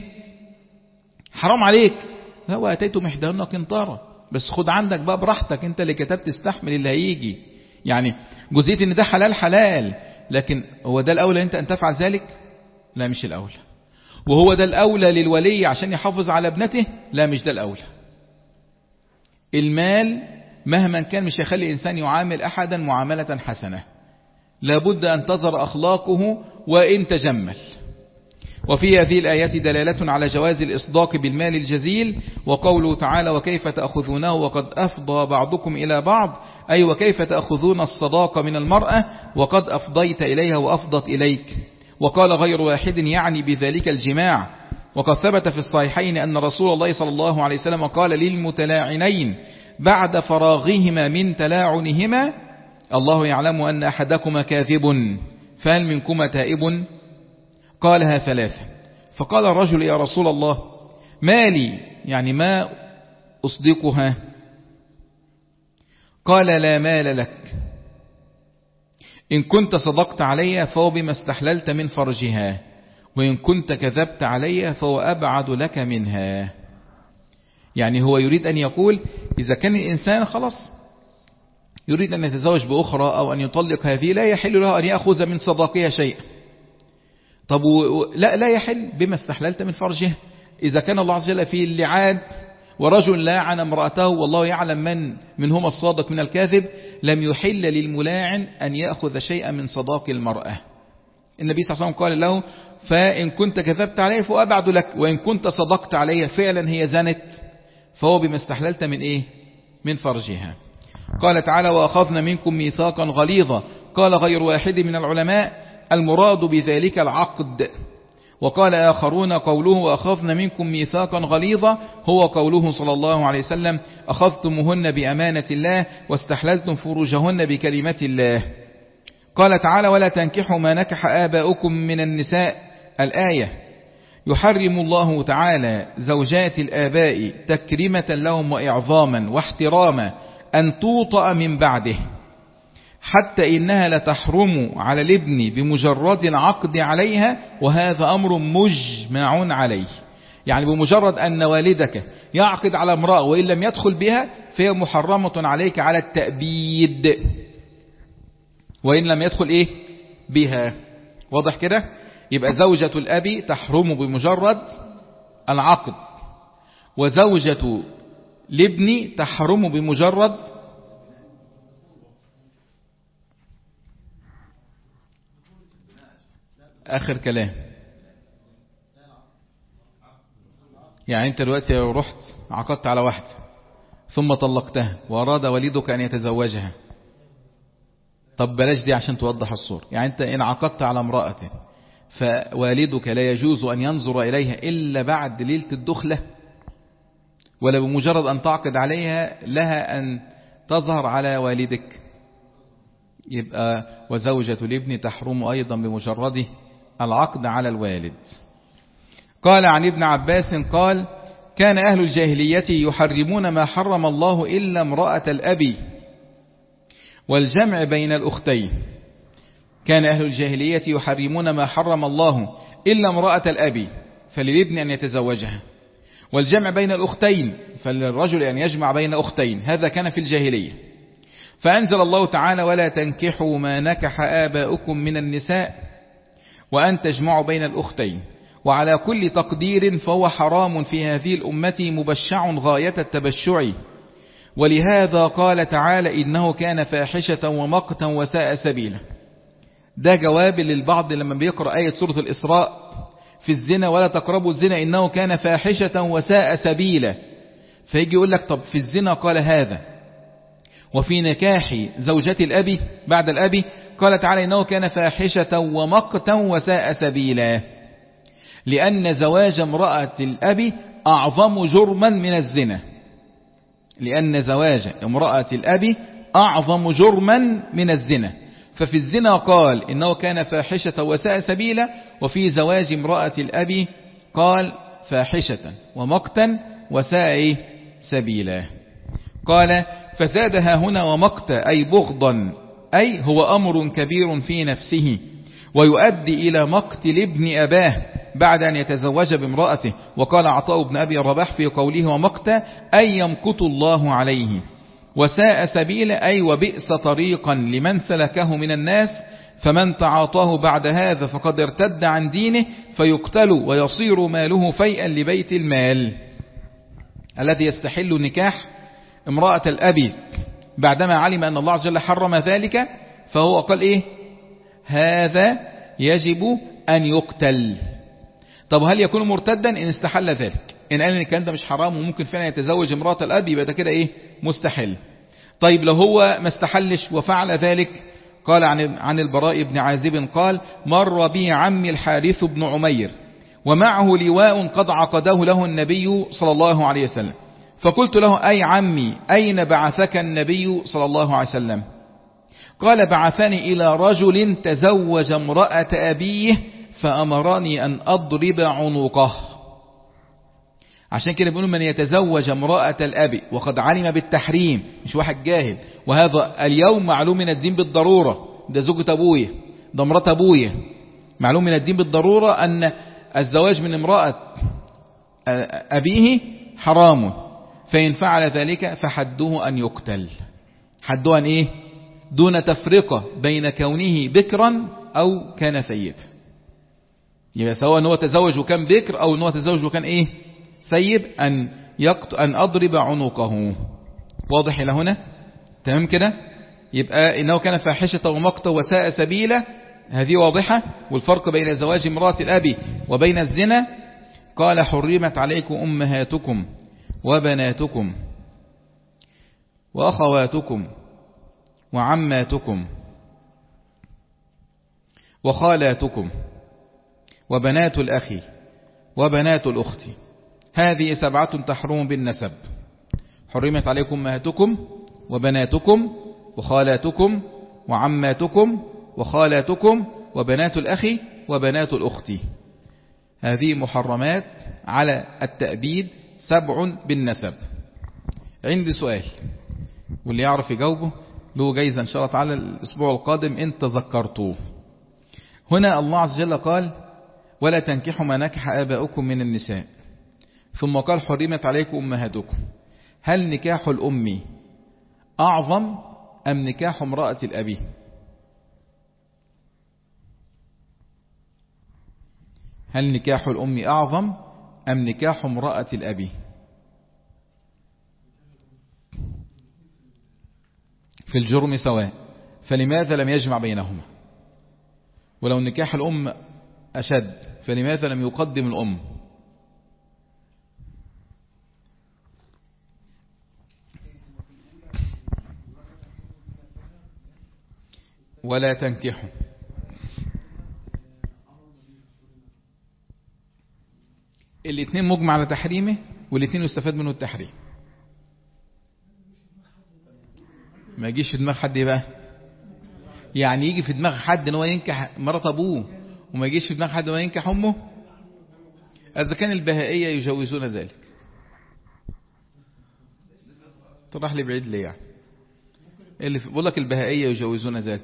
حرام عليك، لا وأتيتم إحداهن قنطارا، بس خد عندك بقى براحتك، انت اللي كتبت استحمل اللي هيجي. يعني جزئية ان ده حلال حلال، لكن هو ده الأولى انت ان تفعل ذلك؟ لا مش الأولى. وهو ده الأولى للولي عشان يحافظ على ابنته؟ لا مش ده الأولى. المال مهما كان مش هيخلي الإنسان يعامل أحدا معاملة حسنة، لابد أن تظهر أخلاقه وإن تجمل. وفي هذه الآيات دلالة على جواز الإصداق بالمال الجزيل. وقوله تعالى وكيف تأخذونه وقد أفضى بعضكم إلى بعض، أي وكيف تأخذون الصداقة من المرأة وقد أفضيت إليها وأفضت إليك. وقال غير واحد يعني بذلك الجماع. وقد ثبت في الصحيحين أن رسول الله صلى الله عليه وسلم قال للمتلاعنين بعد فراغهما من تلاعنهما الله يعلم أن أحدكما كاذب فهل منكما تائب؟ قالها ثلاثة. فقال الرجل يا رسول الله ما لي يعني ما أصدقها؟ قال لا مال لك، إن كنت صدقت علي فهو بما استحللت من فرجها، وإن كنت كذبت علي فهو أبعد لك منها. يعني هو يريد أن يقول إذا كان الإنسان خلاص يريد أن يتزوج بأخرى أو أن يطلق هذه لا يحل له أن يأخذ من صداقها شيئا. طب لا لا يحل بما استحللت من فرجها. إذا كان الله عز وجل في اللعان ورجل لاعن امرأته والله يعلم من منهما الصادق من الكاذب، لم يحل للملاعن أن يأخذ شيئا من صداق المرأة. النبي صلى الله عليه وسلم قال له فإن كنت كذبت عليه فأبعد لك، وإن كنت صدقت عليه فعلا هي زنت فهو بما استحللت من إيه؟ من فرجها. قال تعالى وأخذنا منكم ميثاقا غليظا. قال غير واحد من العلماء المراد بذلك العقد. وقال آخرون قوله وأخذنا منكم ميثاقا غليظا هو قوله صلى الله عليه وسلم أخذتمهن بأمانة الله واستحللتم فروجهن بكلمة الله. قال تعالى ولا تنكحوا ما نكح آباؤكم من النساء الآية. يحرم الله تعالى زوجات الآباء تكريمة لهم وإعظاما واحتراما أن توطأ من بعده، حتى إنها لتحرم على الابن بمجرد العقد عليها، وهذا أمر مجمع عليه. يعني بمجرد أن والدك يعقد على امرأة وإن لم يدخل بها فهي محرمة عليك على التأبيد وإن لم يدخل إيه بها. واضح كده؟ يبقى زوجة الأب تحرم بمجرد العقد، وزوجة الابن تحرم بمجرد آخر كلام. يعني أنت دلوقتي لو رحت عقدت على واحدة ثم طلقتها وأراد والدك أن يتزوجها، طب بلاش دي عشان توضح الصورة. يعني أنت إن عقدت على امرأة فوالدك لا يجوز أن ينظر إليها إلا بعد ليلة الدخلة، ولا بمجرد أن تعقد عليها لها أن تظهر على والدك؟ يبقى وزوجة الابن تحرم أيضا بمجرد العقد على الوالد. قال عن ابن عباس قال: كان أهل الجاهلية يحرمون ما حرم الله إلا امرأة الأب والجمع بين الأختين. كان أهل الجاهلية يحرمون ما حرم الله إلا امرأة الأب، فللابن أن يتزوجها، والجمع بين الأختين، فللرجل أن يجمع بين أختين. هذا كان في الجاهلية. فأنزل الله تعالى: ولا تنكحوا ما نكح آباؤكم من النساء وأن تجمعوا بين الأختين، وعلى كل تقدير فهو حرام في هذه الأمة مبشع غاية التبشع. ولهذا قال تعالى: إنه كان فاحشة ومقتا وساء سبيلا. ده جواب للبعض لما بيقرأ آية سورة الإسراء في الزنا: ولا تقربوا الزنا إنه كان فاحشة وساء سبيلا. فيجي يقول لك: طب في الزنا قال هذا، وفي نكاح زوجة الأب بعد الأب قال تعالى: إنه كان فاحشة ومقتا وساء سبيلا، لأن زواج امرأة الأب أعظم جرما من الزنا. لأن زواج امرأة الأب أعظم جرما من الزنا. ففي الزنا قال إنه كان فاحشة وساء سبيلا، وفي زواج امرأة الأب قال فاحشة ومقتا وساء سبيلا. قال: فزادها هنا ومقتا أي بغضا، أي هو أمر كبير في نفسه ويؤدي إلى مقتل ابن أباه بعد أن يتزوج بامرأته. وقال عطاء بن أبي رباح في قوله ومقتا أي يمقت الله عليه. وساء سبيل أي وبئس طريقا لمن سلكه من الناس، فمن تعاطاه بعد هذا فقد ارتد عن دينه فيقتل ويصير ماله فيئا لبيت المال. الذي يستحل نكاح امرأة الأب بعدما علم أن الله عز وجل حرم ذلك فهو قال إيه؟ هذا يجب أن يقتل. طب هل يكون مرتدا إن استحل ذلك؟ إن قال إن الكلام ده مش حرام وممكن فعلا يتزوج امرأة الأب يبقى ده كده إيه؟ مستحل. طيب لو هو ما استحلش وفعل ذلك، قال عن عن البراء بن عازب قال: مر بي عمي الحارث بن عمير ومعه لواء قد عقده له النبي صلى الله عليه وسلم، فقلت له: أي عمي أين بعثك النبي صلى الله عليه وسلم؟ قال: بعثني إلى رجل تزوج امرأة أبيه فأمرني أن أضرب عنقه. عشان كده بيقولوا: من يتزوج امرأة الأب وقد علم بالتحريم، مش واحد جاهل، وهذا اليوم معلوم من الدين بالضرورة، ده زوجة أبويا، ده امرأة أبويا، معلوم من الدين بالضرورة أن الزواج من امرأة أبيه حرام، فإن فعل ذلك فحده أن يقتل. حده أن إيه؟ دون تفرقة بين كونه بكرا أو كان ثيب. يبقى سواء أنه تزوج وكان بكر أو أنه تزوج وكان إيه؟ سيب، أن يقت أن أضرب عنقه. واضح إلى هنا؟ تمام كده؟ يبقى إنه كان فاحشة ومقتا وساء سبيلا، هذه واضحة. والفرق بين زواج امرأة الأب وبين الزنا: قال: حرمت عليكم أمهاتكم وبناتكم وأخواتكم وعماتكم وخالاتكم وبنات الأخ وبنات الأخت، هذه سبعة تحرم بالنسب. حرمت عليكم أمهاتكم وبناتكم وخالاتكم وعماتكم وخالاتكم وبنات الأخ وبنات الأخت. هذه محرمات على التأبيد سبع بالنسب. عندي سؤال واللي يعرف يجاوبه له جايزة إن شاء الله تعالى الأسبوع القادم إن تذكرتوه. هنا الله عز وجل قال ولا تنكحوا ما نكح آباؤكم من النساء، ثم قال حرمت عليكم أمهاتكم. هل نكاح الأم أعظم أم نكاح امرأة الأبي؟ هل نكاح الأم أعظم أم نكاح امرأة الأبي؟ في الجرم سواء، فلماذا لم يجمع بينهما؟ ولو نكاح الأم أشد فلماذا لم يقدم الأم؟ ولا تنكحوا الاثنين مجمع على تحريمه والاثنين يستفاد منه التحريم. ما يجيش في دماغ حد بقى، يعني يجي في دماغ حد ان هو ينكح مرات ابوه وما يجيش في دماغ حد ان هو ينكح امه. اذا كان البهائية يجوزون ذلك طرح لي بعيد ليه يعني اللي بقول لك البهائية يجوزون ذلك.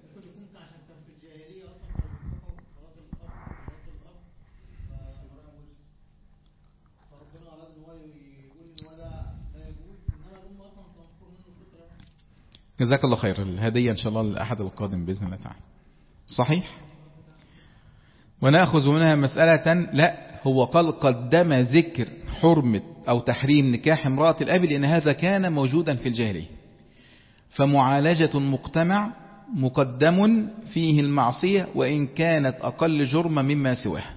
جزاك الله خير. الهدية إن شاء الله للأحد القادم بإذن الله تعالى. صحيح. ونأخذ منها مسألة لا هو قال قدم ذكر حرمة أو تحريم نكاح امرأة الأب لأن هذا كان موجودا في الجاهلية، فمعالجة المجتمع مقدم فيه المعصية وإن كانت أقل جرما مما سواها.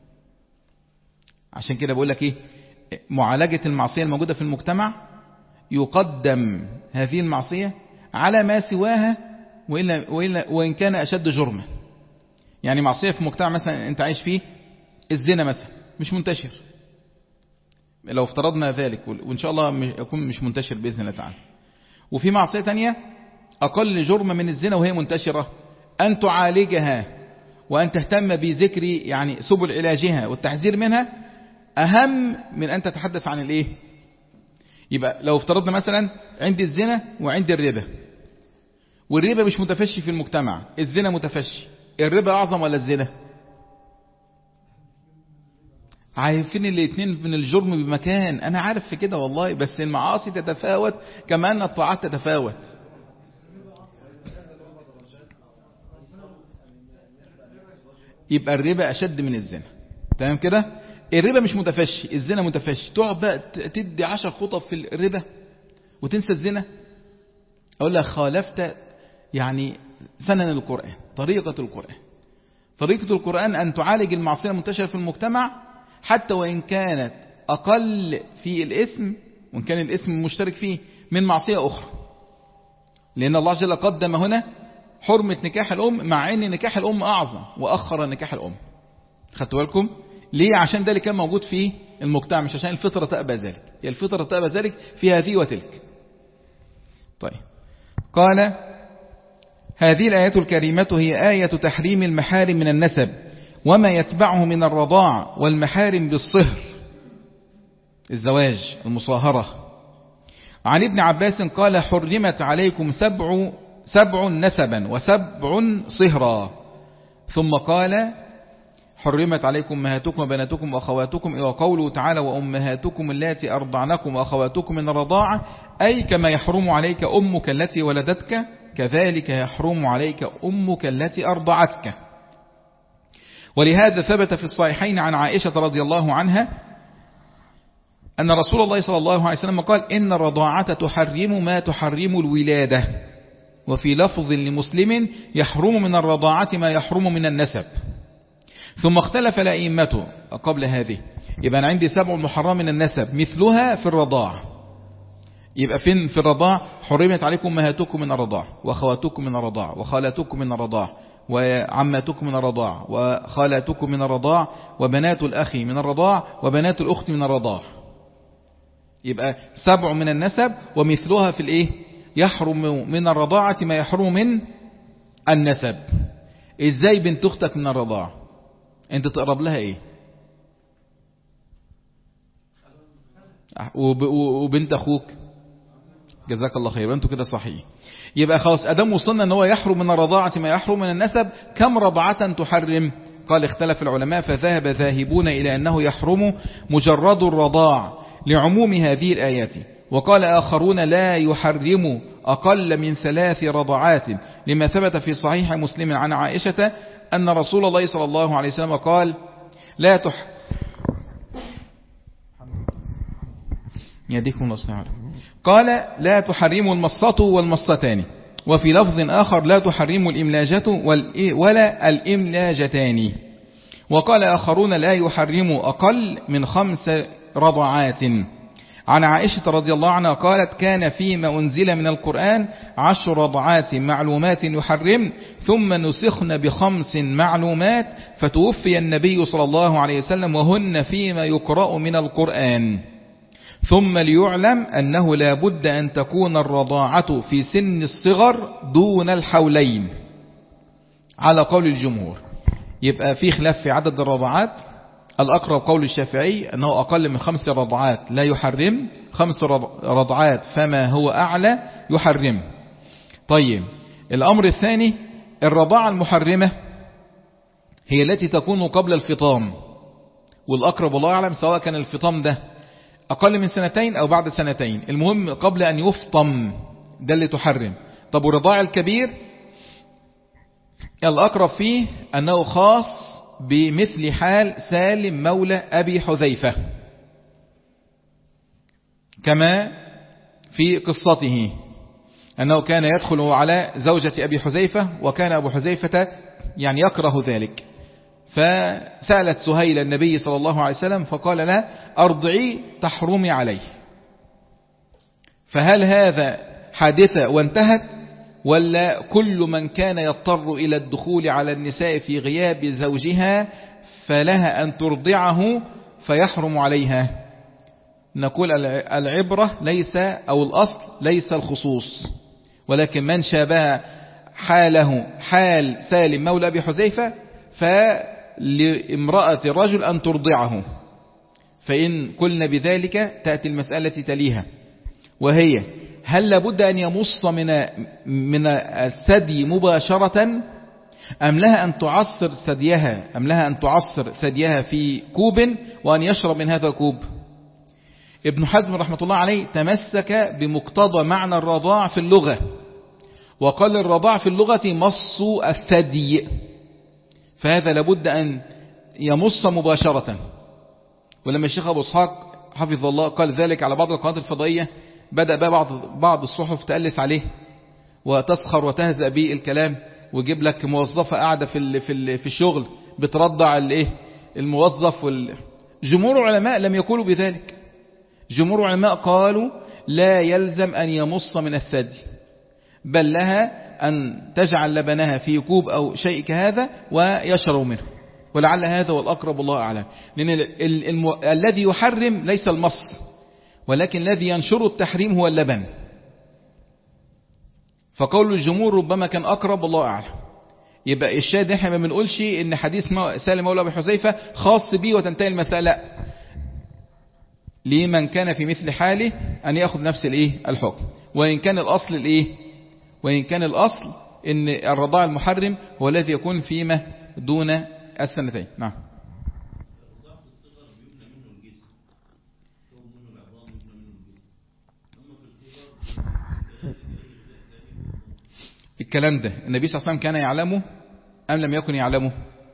عشان كده بقول لك إيه، معالجة المعصية الموجودة في المجتمع يقدم هذه المعصية على ما سواها وإلا وإلا وإن كان أشد جرما. يعني معصية في مجتمع مثلا أنت عايش فيه الزنا مثلا مش منتشر، لو افترضنا ذلك وإن شاء الله يكون مش منتشر بإذن الله تعالى، وفي معصية تانية أقل جرما من الزنا وهي منتشرة، أن تعالجها وأن تهتم بذكر يعني سبل علاجها والتحذير منها أهم من أن تتحدث عن الإيه. يبقى لو افترضنا مثلا عندي الزنا وعندي الربا، والربا مش متفشي في المجتمع، الزنا متفشي، الربا أعظم ولا الزنا؟ عارفين الاثنين من الجرم بمكان، أنا عارف في كده والله، بس المعاصي تتفاوت كما أن الطاعات تتفاوت. يبقى الربا أشد من الزنا. تمام كده؟ الربا مش متفشي، الزنا متفشي. تقعد بقى تدي عشر خطب في الربا وتنسى الزنا؟ أقول لك خالفت يعني سنن القرآن، طريقة القرآن. طريقة القرآن أن تعالج المعصية المنتشرة في المجتمع حتى وإن كانت أقل في الاسم، وإن كان الاسم مشترك فيه من معصية أخرى. لأن الله جل قدم هنا حرمة نكاح الأم مع أن نكاح الأم أعظم وأخر نكاح الأم. خدتوا بالكم؟ ليه؟ عشان ده اللي كان موجود في المجتمع، مش عشان الفطرة تأبى ذلك. هي الفطرة تأبى ذلك في هذه وتلك. طيب قال هذه الآية الكريمة هي آية تحريم المحارم من النسب وما يتبعه من الرضاع والمحارم بالصهر الزواج المصاهرة. عن ابن عباس قال حرمت عليكم سبع سبع نسبا وسبع صهرا، ثم قال حرمت عليكم أمهاتكم وبناتكم وأخواتكم، وقوله تعالى وأمهاتكم اللاتي أرضعنكم وأخواتكم من الرضاعة، أي كما يحرم عليك أمك التي ولدتك كذلك يحرم عليك أمك التي أرضعتك. ولهذا ثبت في الصحيحين عن عائشة رضي الله عنها أن رسول الله صلى الله عليه وسلم قال إن الرضاعة تحرم ما تحرم الولادة، وفي لفظ لمسلم يحرم من الرضاعة ما يحرم من النسب. ثم اختلف الأئمة قبل هذه. يبقى أنا عندي سبع محرم من النسب مثلها في الرضاعة. يبقى فين في الرضاع؟ حرمت عليكم أمهاتكم من الرضاع وأخواتكم من الرضاع وخالاتكم من الرضاع وعماتكم من الرضاع وخالاتكم من الرضاع وبنات الأخ من الرضاع وبنات الأخت من الرضاع. يبقى سبع من النسب ومثلها في الإيه؟ يحرم من الرضاعة ما يحرم من النسب. إزاي بنت أختك من الرضاعة؟ أنت تقرب لها إيه؟ وبنت أخوك جزاك الله خير، أنتوا كده صحيح. يبقى خلاص أدام وصلنا أنه يحرم من الرضاعة ما يحرم من النسب. كم رضعة تحرم؟ قال اختلف العلماء، فذهب ذاهبون إلى أنه يحرم مجرد الرضاع لعموم هذه الآيات، وقال آخرون لا يحرم أقل من ثلاث رضعات، لما ثبت في صحيح مسلم عن عائشة أن رسول الله صلى الله عليه وسلم قال لا تح يديكم الله قال لا تحرم المصة والمصتان، وفي لفظ آخر لا تحرم الإملاجة ولا الإملاجتان. وقال آخرون لا يحرم أقل من خمس رضعات. عن عائشة رضي الله عنها قالت كان فيما أنزل من القرآن عشر رضعات معلومات يحرم، ثم نسخن بخمس معلومات، فتوفي النبي صلى الله عليه وسلم وهن فيما يقرأ من القرآن. ثم ليعلم أنه لا بد أن تكون الرضاعة في سن الصغر دون الحولين على قول الجمهور. يبقى في خلاف في عدد الرضاعات. الأقرب قول الشافعي أنه أقل من خمس رضعات لا يحرم، خمس رضعات فما هو أعلى يحرم. طيب الأمر الثاني الرضاعة المحرمة هي التي تكون قبل الفطام، والأقرب الله أعلم سواء كان الفطام ده أقل من سنتين أو بعد سنتين، المهم قبل أن يفطم ده اللي تحرم. طب والرضاع الكبير الأقرب فيه أنه خاص بمثل حال سالم مولى أبي حذيفة كما في قصته أنه كان يدخل على زوجة أبي حذيفة، وكان أبو حذيفة يعني يكره ذلك، فسألت سهيل النبي صلى الله عليه وسلم فقال لا أرضعي تحرمي عليه. فهل هذا حادثة وانتهت، ولا كل من كان يضطر إلى الدخول على النساء في غياب زوجها فلها أن ترضعه فيحرم عليها؟ نقول العبرة ليس أو الأصل ليس الخصوص، ولكن من شابه حاله حال سالم مولى أبي حذيفة فلامرأة الرجل أن ترضعه. فإن قلنا بذلك تأتي المسألة تليها، وهي هل لابد أن يمص من من الثدي مباشرة، أم لها أن تعصر ثديها أم لها أن تعصر ثديها في كوب وأن يشرب من هذا الكوب؟ ابن حزم رحمة الله عليه تمسك بمقتضى معنى الرضاع في اللغة، وقال الرضاع في اللغة مص الثدي، فهذا لابد أن يمص مباشرة. ولما الشيخ أبو إسحاق حفظ الله قال ذلك على بعض القنوات الفضائية، بدأ بقى بعض بعض الصحف تألس عليه وتسخر وتهزأ به الكلام، ويجيب لك موظفة قاعدة في في في الشغل بترضع الايه الموظف. جمهور العلماء لم يقولوا بذلك. جمهور العلماء قالوا لا يلزم أن يمص من الثدي، بل لها أن تجعل لبنها في كوب أو شيء كهذا ويشرب منه، ولعل هذا والأقرب الله أعلم. لأن الم... الذي يحرم ليس المص، ولكن الذي ينشر التحريم هو اللبن. فقول الجمهور ربما كان أقرب الله أعلم. يبقى الشاهد احنا ما بنقولش ان حديث سالم مولى أبي حذيفة خاص به وتنتهي المسألة، لمن كان في مثل حاله أن يأخذ نفس الايه الحكم. وإن كان الأصل الايه وإن كان الأصل ان الرضاع المحرم هو الذي يكون فيما دون السنتين. نعم. الكلام ده النبي صلى الله عليه وسلم كان يعلمه أم لم يكن يعلمه؟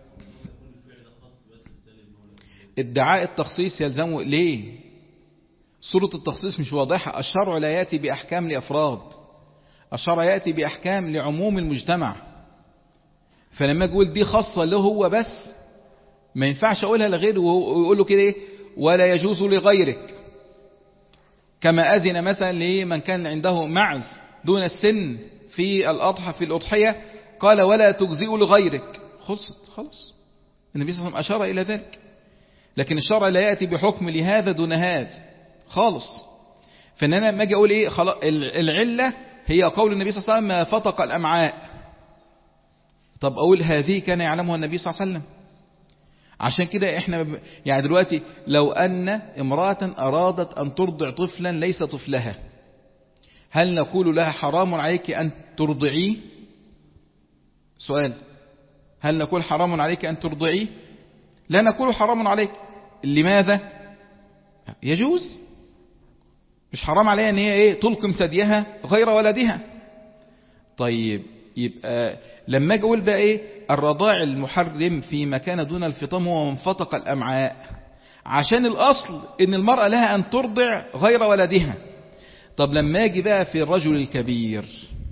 ادعاء التخصيص يلزمه ليه؟ صورة التخصيص مش واضحة. الشرع لا يأتي بأحكام لأفراد، الشرع يأتي بأحكام لعموم المجتمع. فلما يقول دي خاصة له هو بس، ما ينفعش أقولها لغيره ويقول له كده إيه ولا يجوز لغيرك. كما أذن مثلا لمن كان عنده معز دون السن في الأضحى في الأضحية، قال ولا تجزئ لغيرك. خلصت خلاص، النبي صلى الله عليه وسلم أشار إلى ذلك. لكن الشرع لا يأتي بحكم لهذا دون هذا خالص. فإننا ما أجي أقول إيه خلاص العلة هي قول النبي صلى الله عليه وسلم ما فتق الأمعاء. طب أقول هذه كان يعلمها النبي صلى الله عليه وسلم. عشان كده احنا ب... يعني دلوقتي لو أن امرأة أرادت أن ترضع طفلا ليس طفلها، هل نقول لها حرام عليك أن ترضعيه؟ سؤال، هل نقول حرام عليك أن ترضعيه؟ لا نقول حرام عليك. لماذا؟ يجوز، مش حرام عليها ان هي ايه تلقم ثديها غير ولدها. طيب يبقى لما اجي اقول بقى ايه الرضاع المحرم فيما كان دون الفطام هو منفتق الامعاء، عشان الاصل ان المرأة لها ان ترضع غير ولدها. طب لما اجي بقى في الرجل الكبير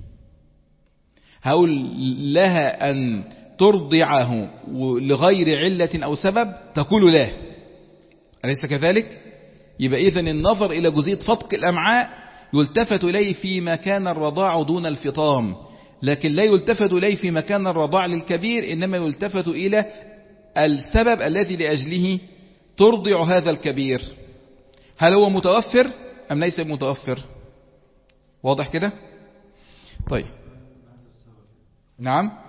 هقول لها ان ترضعه لغير علة او سبب؟ تقول لا، أليس كذلك؟ يبقى إذن النظر إلى جزئية فتق الأمعاء يلتفت إليه فيما كان الرضاع دون الفطام، لكن لا يلتفت إليه فيما كان الرضاع للكبير، إنما يلتفت إلى السبب الذي لأجله ترضع هذا الكبير، هل هو متوفر أم ليس متوفر؟ واضح كده؟ طيب نعم.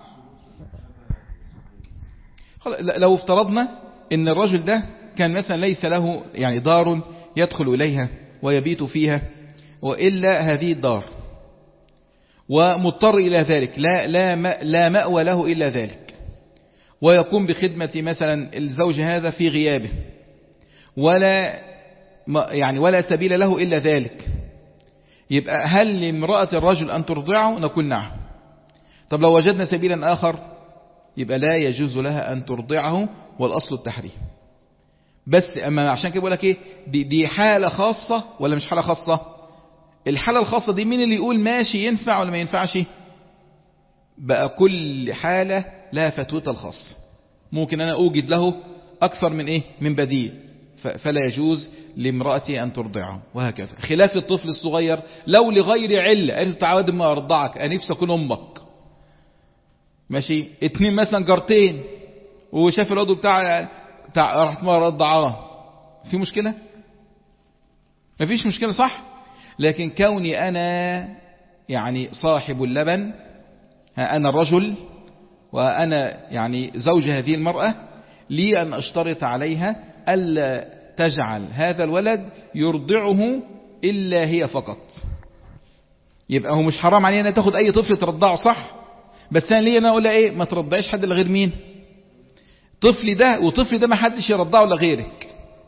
لو افترضنا إن الرجل ده كان مثلا ليس له يعني دار يدخل إليها ويبيت فيها وإلا هذه الدار، ومضطر إلى ذلك، لا, لا, لا مأوى له إلا ذلك، ويقوم بخدمة مثلا الزوج هذا في غيابه، ولا يعني ولا سبيل له إلا ذلك، يبقى هل لامرأة الرجل أن ترضعه؟ نقول نعم. طب لو وجدنا سبيلا آخر يبقى لا يجوز لها أن ترضعه، والأصل التحريم. بس أما عشان كده بقول لك إيه دي, دي حالة خاصة ولا مش حالة خاصة؟ الحالة الخاصة دي مين اللي يقول ماشي ينفع ولا ما ينفعش؟ بقى كل حالة لها فتوتها الخاصة، ممكن أنا أوجد له أكثر من إيه من بديل، فلا يجوز لامرأتي أن ترضعه، وهكذا. خلاف الطفل الصغير لو لغير علة قالت تعود ما أرضعك أنا نفسي أكون أمك، ماشي، اتنين مثلا جارتين وشاف العضو بتاع راح ما رضعاه، في مشكلة؟ مفيش مشكلة صح؟ لكن كوني أنا يعني صاحب اللبن، أنا الرجل وأنا يعني زوج هذه المرأة، لي أن أشترط عليها ألا تجعل هذا الولد يرضعه إلا هي فقط. يبقى هو مش حرام علينا أن تاخد أي طفل ترضعه صح؟ بس أنا ليه أنا أقول إيه ما ترضعيش حد إلا غير مين؟ طفلي ده، وطفلي ده ما حدش يرضعه إلا غيرك.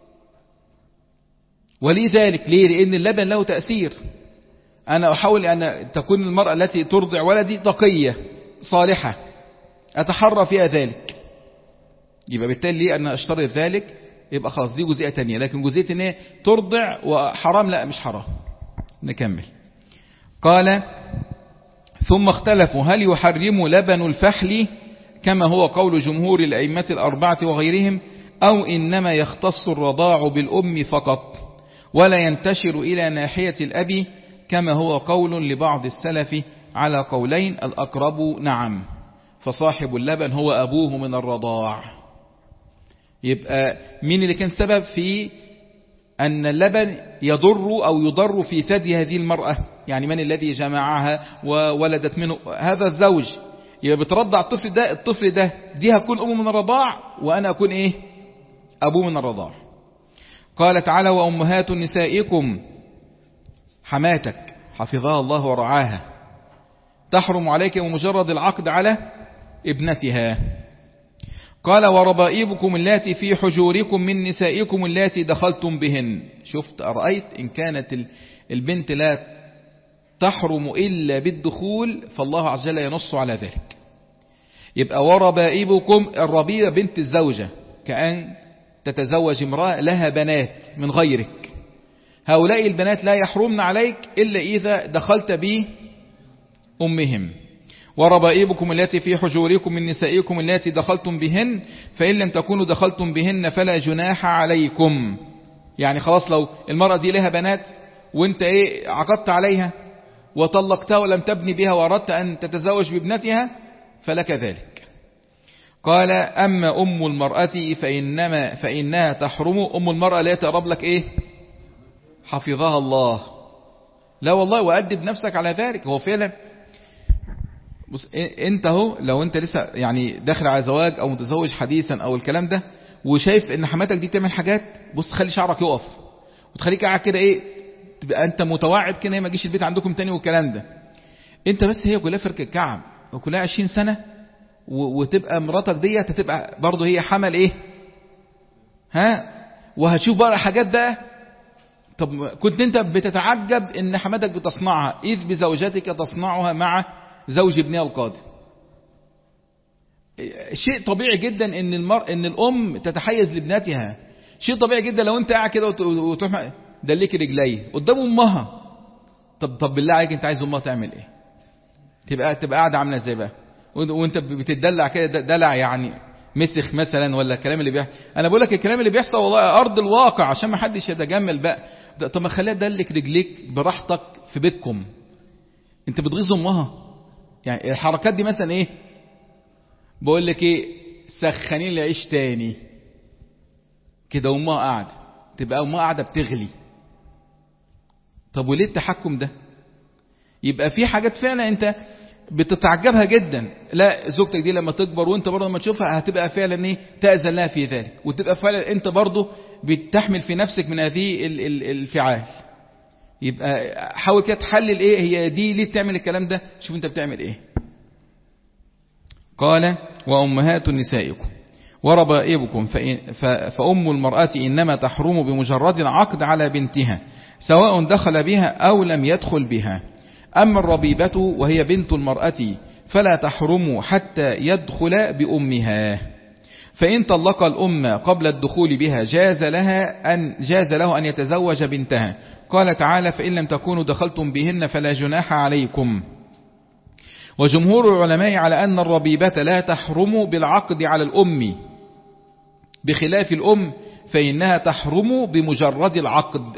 وليه ذلك؟ ليه؟ لأن اللبن له تأثير. أنا أحاول أن تكون المرأة التي ترضع ولدي تقية صالحة أتحرى فيها ذلك، يبقى بالتالي ليه أن أشترط ذلك؟ يبقى خلاص دي جزئية تانية. لكن جزئية أن ترضع وحرام لا مش حرام. نكمل. قال ثم اختلفوا هل يحرم لبن الفحل كما هو قول جمهور الأئمة الأربعة وغيرهم، أو إنما يختص الرضاع بالأم فقط ولا ينتشر إلى ناحية الأب كما هو قول لبعض السلف على قولين. الأقرب نعم، فصاحب اللبن هو أبوه من الرضاع. يبقى مين اللي كان سبب في أن اللبن يضر أو يضر في ثدي هذه المرأة؟ يعني من الذي جمعها وولدت منه؟ هذا الزوج. يبقى بترضع الطفل ده، الطفل ده دي هكون أمه من الرضاع وأنا أكون إيه أبوه من الرضاع. قال تعالى وأمهات نسائكم، حماتك حفظها الله ورعاها تحرم عليك بمجرد العقد على ابنتها. قال وربائبكم اللاتي في حجوركم من نسائكم اللاتي دخلتم بهن. شفت أرأيت إن كانت البنت لا تحرم إلا بالدخول فالله عز وجل ينص على ذلك. يبقى وربائبكم، الربيبة بنت الزوجة، كأن تتزوج امرأة لها بنات من غيرك، هؤلاء البنات لا يحرمن عليك إلا إذا دخلت بأمهم. وربائبكم التي في حجوركم من نسائكم التي دخلتم بهن فإن لم تكونوا دخلتم بهن فلا جناح عليكم. يعني خلاص لو المرأة دي لها بنات وانت ايه عقدت عليها وطلقتها ولم تبني بها وأردت أن تتزوج بابنتها فلك ذلك. قال أما أم المرأة فإنما فإنها تحرم. أم المرأة لا تقرب لك إيه حفظها الله، لا والله، وأدب نفسك على ذلك. هو فعلا بص انت هو لو انت لسه يعني داخل على زواج او متزوج حديثا او الكلام ده وشايف ان حماتك دي تعمل حاجات، بص خلي شعرك يقف وتخليك قاعد كده ايه، تبقى انت متوعد كده ما تجيش البيت عندكم تاني والكلام ده. انت بس هي كلها فرك الكعب وكلها عشرين سنة وتبقى مراتك ديت هتبقى برضه هي حمل ايه ها، وهتشوف بقى حاجات بقى. طب كنت انت بتتعجب ان حماتك بتصنعها، اذ بزوجتك تصنعها مع زوج ابنها القادم. شيء طبيعي جدا ان المر... ان الام تتحيز لابنتها، شيء طبيعي جدا لو انت قاعد كده وتروح دليك رجلي قدام امها. طب طب بالله عليك انت عايز امها تعمل ايه؟ تبقى تبقى قاعده عامله ازاي بقى وانت بتدلع كده دلع يعني مسخ مثلا، ولا الكلام اللي بيحصل؟ انا بقول لك الكلام اللي بيحصل والله ارض الواقع عشان ما حدش يتجمل بقى. طب ما خليها تدلك رجليك براحتك في بيتكم، انت بتغيظ امها يعني. الحركات دي مثلا ايه، بقول لك ايه، سخنين العيش تاني كده امها قاعده، تبقى امها قاعده بتغلي. طب وليه التحكم ده؟ يبقى في حاجات فعلا انت بتتعجبها جدا، لا زوجتك دي لما تكبر وانت برضه لما تشوفها هتبقى فعلا ايه، تأذن لها في ذلك، وتبقى فعلا انت برضه بتحمل في نفسك من هذه الفعال. يبقى حاول كده تحلل ايه هي دي، ليه بتعمل الكلام ده، شوف انت بتعمل ايه. قال وأمهات نسائكم وربائبكم فأم المرأة إنما تحرم بمجرد العقد على بنتها سواء دخل بها أو لم يدخل بها. أما الربيبة وهي بنت المرأة فلا تحرم حتى يدخل بأمها، فإن طلق الأم قبل الدخول بها جاز لها أن جاز له أن يتزوج بنتها. قال تعالى فإن لم تكونوا دخلتم بهن فلا جناح عليكم. وجمهور العلماء على أن الربيبة لا تحرم بالعقد على الأم، بخلاف الأم فإنها تحرم بمجرد العقد.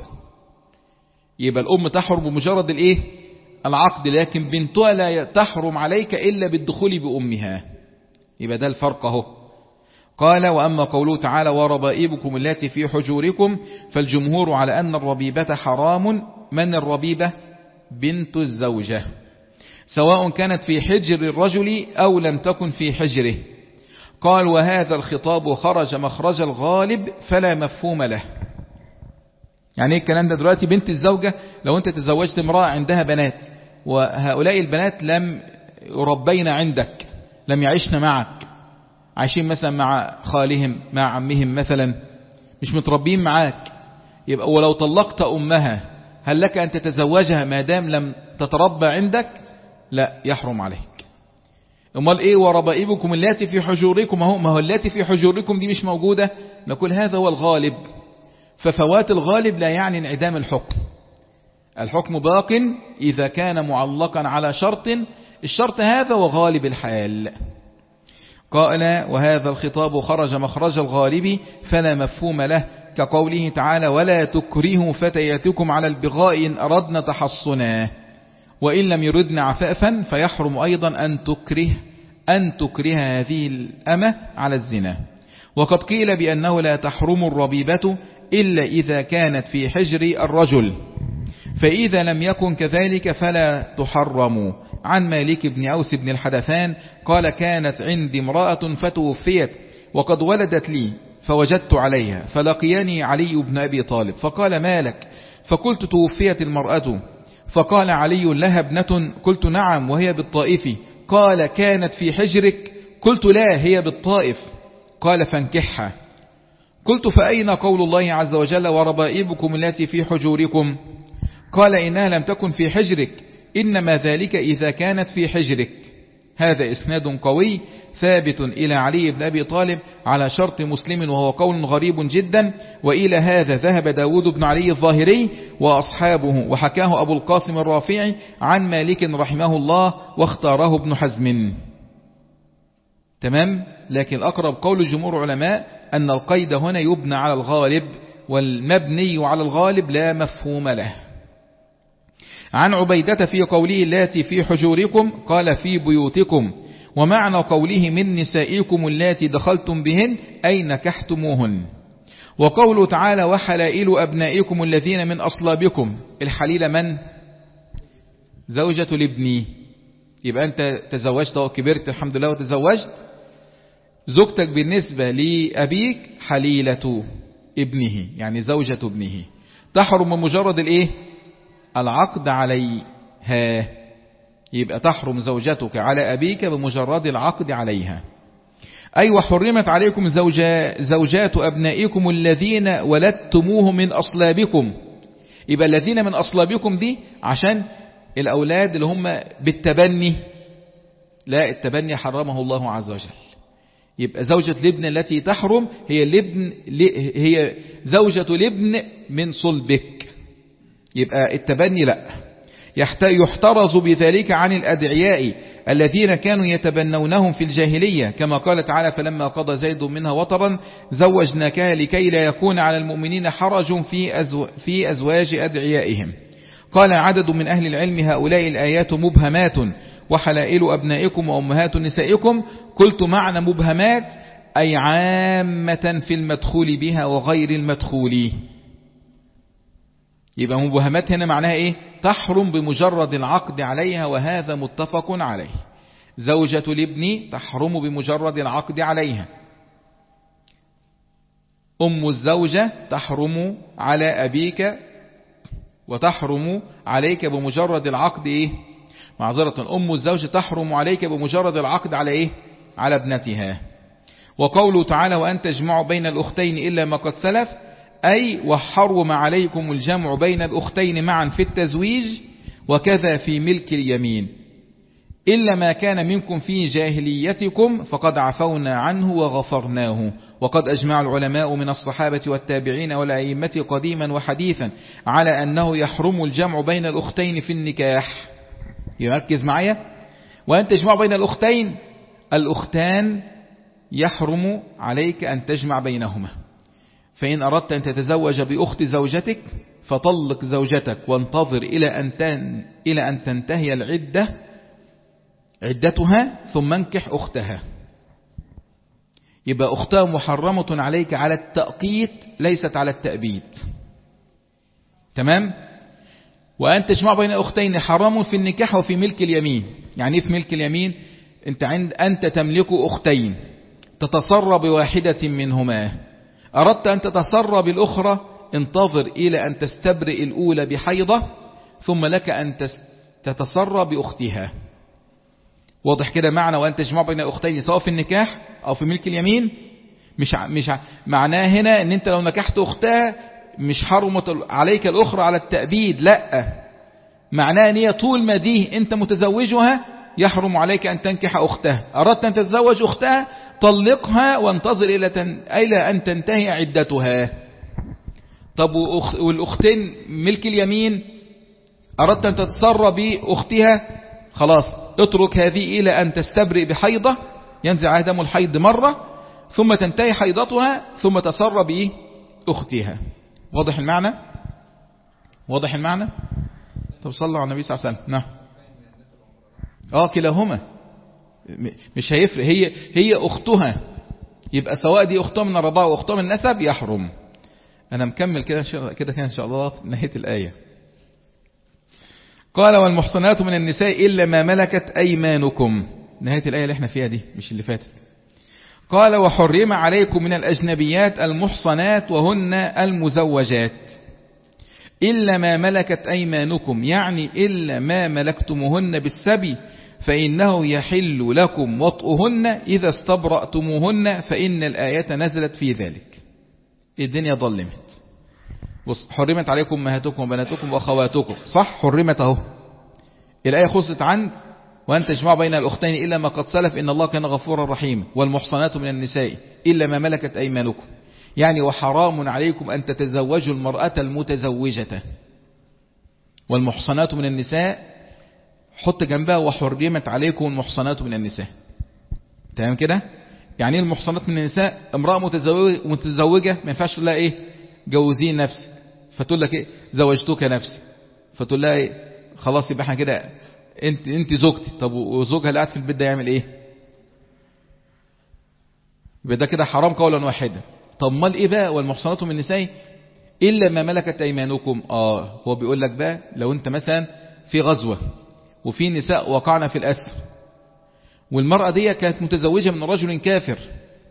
يبقى الأم تحرم بمجرد الإيه؟ العقد، لكن بنتها لا تحرم عليك إلا بالدخول بأمها. يبقى ده الفرق اهو. قال وأما قوله تعالى وربائبكم التي في حجوركم فالجمهور على أن الربيبة حرام. من الربيبة؟ بنت الزوجة، سواء كانت في حجر الرجل أو لم تكن في حجره. قال وهذا الخطاب خرج مخرج الغالب فلا مفهوم له. يعني ايه الكلام ده دلوقتي؟ بنت الزوجة لو انت تزوجت امرأة عندها بنات وهؤلاء البنات لم يربين عندك، لم يعيشن معك، عايشين مثلا مع خالهم مع عمهم مثلا، مش متربين معاك، يبقى ولو طلقت أمها هل لك أن تتزوجها ما دام لم تتربى عندك؟ لا، يحرم عليك. امال ايه وربائبكم التي في حجوركم؟ اهو ما هو التي في حجوركم دي مش موجودة، نقول هذا هو الغالب، ففوات الغالب لا يعني انعدام الحكم. الحكم باق إذا كان معلقا على شرط، الشرط هذا وغالب الحال. قال وهذا الخطاب خرج مخرج الغالب فلا مفهوم له، كقوله تعالى ولا تكرهوا فتياتكم على البغاء إن أردنا تحصنا وإن لم يردن عفافا، فيحرم أيضا أن تكره أن تكره هذه الأمة على الزنا. وقد قيل بأنه لا تحرم الربيبة إلا إذا كانت في حجر الرجل، فإذا لم يكن كذلك فلا تحرم. عن مالك بن أوس بن الحدثان قال كانت عندي امرأة فتوفيت وقد ولدت لي فوجدت عليها، فلقيني علي بن أبي طالب فقال مالك؟ فقلت توفيت المرأة، فقال علي لها ابنة؟ قلت نعم وهي بالطائف. قال كانت في حجرك؟ قلت لا هي بالطائف. قال فانكحها. قلت فأين قول الله عز وجل وربائبكم التي في حجوركم؟ قال إنها لم تكن في حجرك، إنما ذلك إذا كانت في حجرك. هذا إسناد قوي ثابت إلى علي بن أبي طالب على شرط مسلم، وهو قول غريب جدا. وإلى هذا ذهب داود بن علي الظاهري وأصحابه، وحكاه أبو القاسم الرافعي عن مالك رحمه الله، واختاره ابن حزم. تمام. لكن أقرب قول جمهور علماء أن القيد هنا يبنى على الغالب، والمبني على الغالب لا مفهوم له. عن عبيدة في قوله اللاتي في حجوركم قال في بيوتكم، ومعنى قوله من نسائكم اللاتي دخلتم بهن أي نكحتموهن. وقوله تعالى وحلائل أبنائكم الذين من أصلابكم، الحليل من؟ زوجة الابن. يبقى أنت تزوجت وكبرت الحمد لله وتزوجت، زوجتك بالنسبة لأبيك حليلة ابنه، يعني زوجة ابنه، تحرم بمجرد الايه العقد عليها. يبقى تحرم زوجتك على أبيك بمجرد العقد عليها. أي وحرمت عليكم زوجا زوجات أبنائكم الذين ولدتموهم من أصلابكم. يبقى الذين من أصلابكم دي عشان الأولاد اللي هم بالتبني، لا، التبني حرمه الله عز وجل. يبقى زوجة الابن التي تحرم هي الابن، هي زوجة الابن من صلبك. يبقى التبني لا. يحترز بذلك عن الأدعياء الذين كانوا يتبنونهم في الجاهلية، كما قال تعالى: فلما قضى زيد منها وطرا زوجناكها لكي لا يكون على المؤمنين حرج في أزو في أزواج أدعيائهم. قال عدد من أهل العلم: هؤلاء الآيات مبهمات وحلائل أبنائكم وأمهات نسائكم. قلت: معنى مبهمات أي عامة في المدخول بها وغير المدخول. يبقى مبهمات هنا معناها إيه؟ تحرم بمجرد العقد عليها، وهذا متفق عليه. زوجة الابن تحرم بمجرد العقد عليها. أم الزوجة تحرم على أبيك وتحرم عليك بمجرد العقد إيه؟ معذرة، أم الزوجة تحرم عليك بمجرد العقد على إيه؟ على ابنتها. وقوله تعالى: وأن تجمعوا بين الأختين إلا ما قد سلف، أي وحرم عليكم الجمع بين الأختين معا في التزويج، وكذا في ملك اليمين، إلا ما كان منكم في جاهليتكم فقد عفونا عنه وغفرناه. وقد أجمع العلماء من الصحابة والتابعين والأئمة قديما وحديثا على أنه يحرم الجمع بين الأختين في النكاح. يركز معايا: وأن تجمع بين الأختين، الأختان يحرم عليك أن تجمع بينهما. فإن أردت أن تتزوج بأخت زوجتك فطلق زوجتك وانتظر إلى أن تن إلى أن تنتهي العدة عدتها ثم انكح أختها. يبقى أختها محرمة عليك على التأقيت ليست على التأبيد. تمام؟ وأن تجمع بين أختين حرام في النكاح وفي ملك اليمين. يعني في ملك اليمين أنت عند أنت تملك أختين تتصرى بواحدة منهما، أردت أن تتصرى بالأخرى انتظر إلى أن تستبرئ الأولى بحيضة ثم لك أن تتصرى بأختها. واضح كده معنى وأن تجمع بين أختين سواء في النكاح أو في ملك اليمين؟ مش مش معناه هنا أن أنت لو نكحت أختها مش حرمت عليك الأخرى على التأبيد، لا، معناه أن هي طول ما دي أنت متزوجها يحرم عليك أن تنكح أختها. أردت أن تتزوج أختها طلقها وانتظر إلى تن... إلى أن تنتهي عدتها. طب والأختين ملك اليمين أردت أن تتصرى بأختها، خلاص اترك هذه إلى أن تستبرئ بحيضة ينزع عليها دم الحيض مرة ثم تنتهي حيضتها ثم تصرى بأختها. واضح المعنى؟ واضح المعنى؟ طب صلوا على النبي صلى الله عليه وسلم. نعم. اه كلاهما مش هيفرق، هي هي أختها، يبقى سواء دي أختها من الرضاعة وأختها من النسب يحرم. أنا مكمل كده كده كده إن شاء الله نهاية الآية. قال: والمحصنات من النساء إلا ما ملكت أيمانكم. نهاية الآية اللي احنا فيها دي مش اللي فاتت. قال: وحرم عليكم من الأجنبيات المحصنات وهن المزوجات إلا ما ملكت أيمانكم، يعني إلا ما ملكتموهن بالسبي فإنه يحل لكم وطئهن إذا استبرأتموهن، فإن الآية نزلت في ذلك. الدنيا ظلمت. بص، حرمت عليكم أمهاتكم وبناتكم وأخواتكم، صح؟ حرمت اهو. الآية خلصت عند وأن تجمع بين الأختين إلا ما قد سلف إن الله كان غفورا رحيما، والمحصنات من النساء إلا ما ملكت أيمانكم، يعني وحرام عليكم أن تتزوجوا المرأة المتزوجة. والمحصنات من النساء حط جنبها وحرمت عليكم المحصنات من النساء. تمام كده؟ يعني المحصنات من النساء امرأة متزوجة, متزوجة ما ينفعش تقول لها ايه جوزين نفسك، فتقول لك ايه زوجتك نفسي، فتقول لها ايه خلاص يبقى احنا كده انت انت زوجتي. طب وزوجها اللي قاعد في البيت ده يعمل ايه؟ يبقى ده كده حرام قولا واحدا. طب امال ايه بقى؟ والمحصنات من النساء الا ما ملكت ايمانكم. اه هو بيقول لك بقى لو انت مثلا في غزوة وفي نساء وقعنا في الأسر والمرأة دي كانت متزوجة من رجل كافر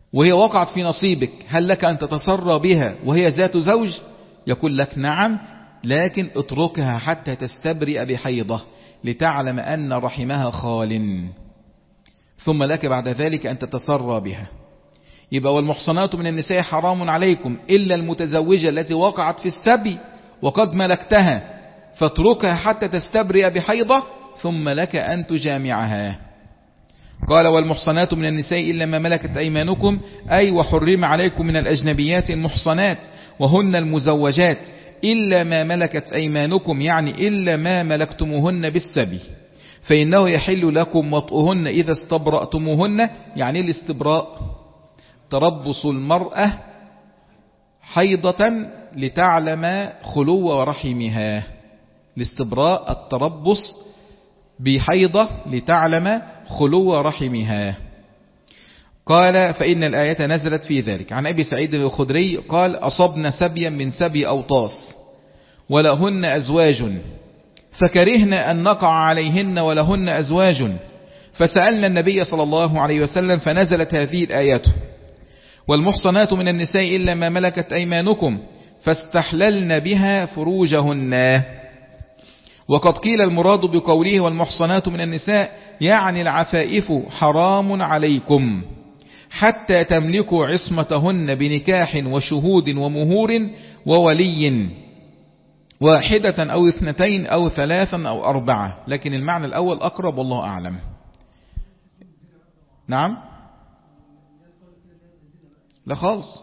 وهي وقعت في نصيبك، هل لك أن تتصرى بها وهي ذات زوج؟ يقول لك نعم، لكن اتركها حتى تستبرئ بحيضة لتعلم أن رحمها خال، ثم لك بعد ذلك أن تتصرى بها. يبقى والمحصنات من النساء حرام عليكم إلا المتزوجة التي وقعت في السبي وقد ملكتها، فاتركها حتى تستبرئ بحيضة ثم لك أن تجامعها. قال والمحصنات من النساء إلا ما ملكت أيمانكم، أي وحرم عليكم من الأجنبيات المحصنات وهن المزوجات إلا ما ملكت أيمانكم، يعني إلا ما ملكتموهن بالسبي، فإنه يحل لكم وطئهن إذا استبرأتموهن. يعني الاستبراء تربص المرأة حيضة لتعلم خلو رحمها، الاستبراء التربص بحيضة لتعلم خلو رحمها. قال فإن الآية نزلت في ذلك. عن أبي سعيد الخدري قال أصبن سبيا من سبي أوطاس ولهن أزواج فكرهن أن نقع عليهن ولهن أزواج، فسألنا النبي صلى الله عليه وسلم فنزلت هذه الآيات والمحصنات من النساء إلا ما ملكت أيمانكم فاستحللن بها فروجهن. وقد قيل المراد بقوله والمحصنات من النساء يعني العفائف حرام عليكم حتى تملكوا عصمتهن بنكاح وشهود ومهور وولي، واحدة أو اثنتين أو ثلاثا أو أربعة، لكن المعنى الأول أقرب والله أعلم. نعم لا خالص.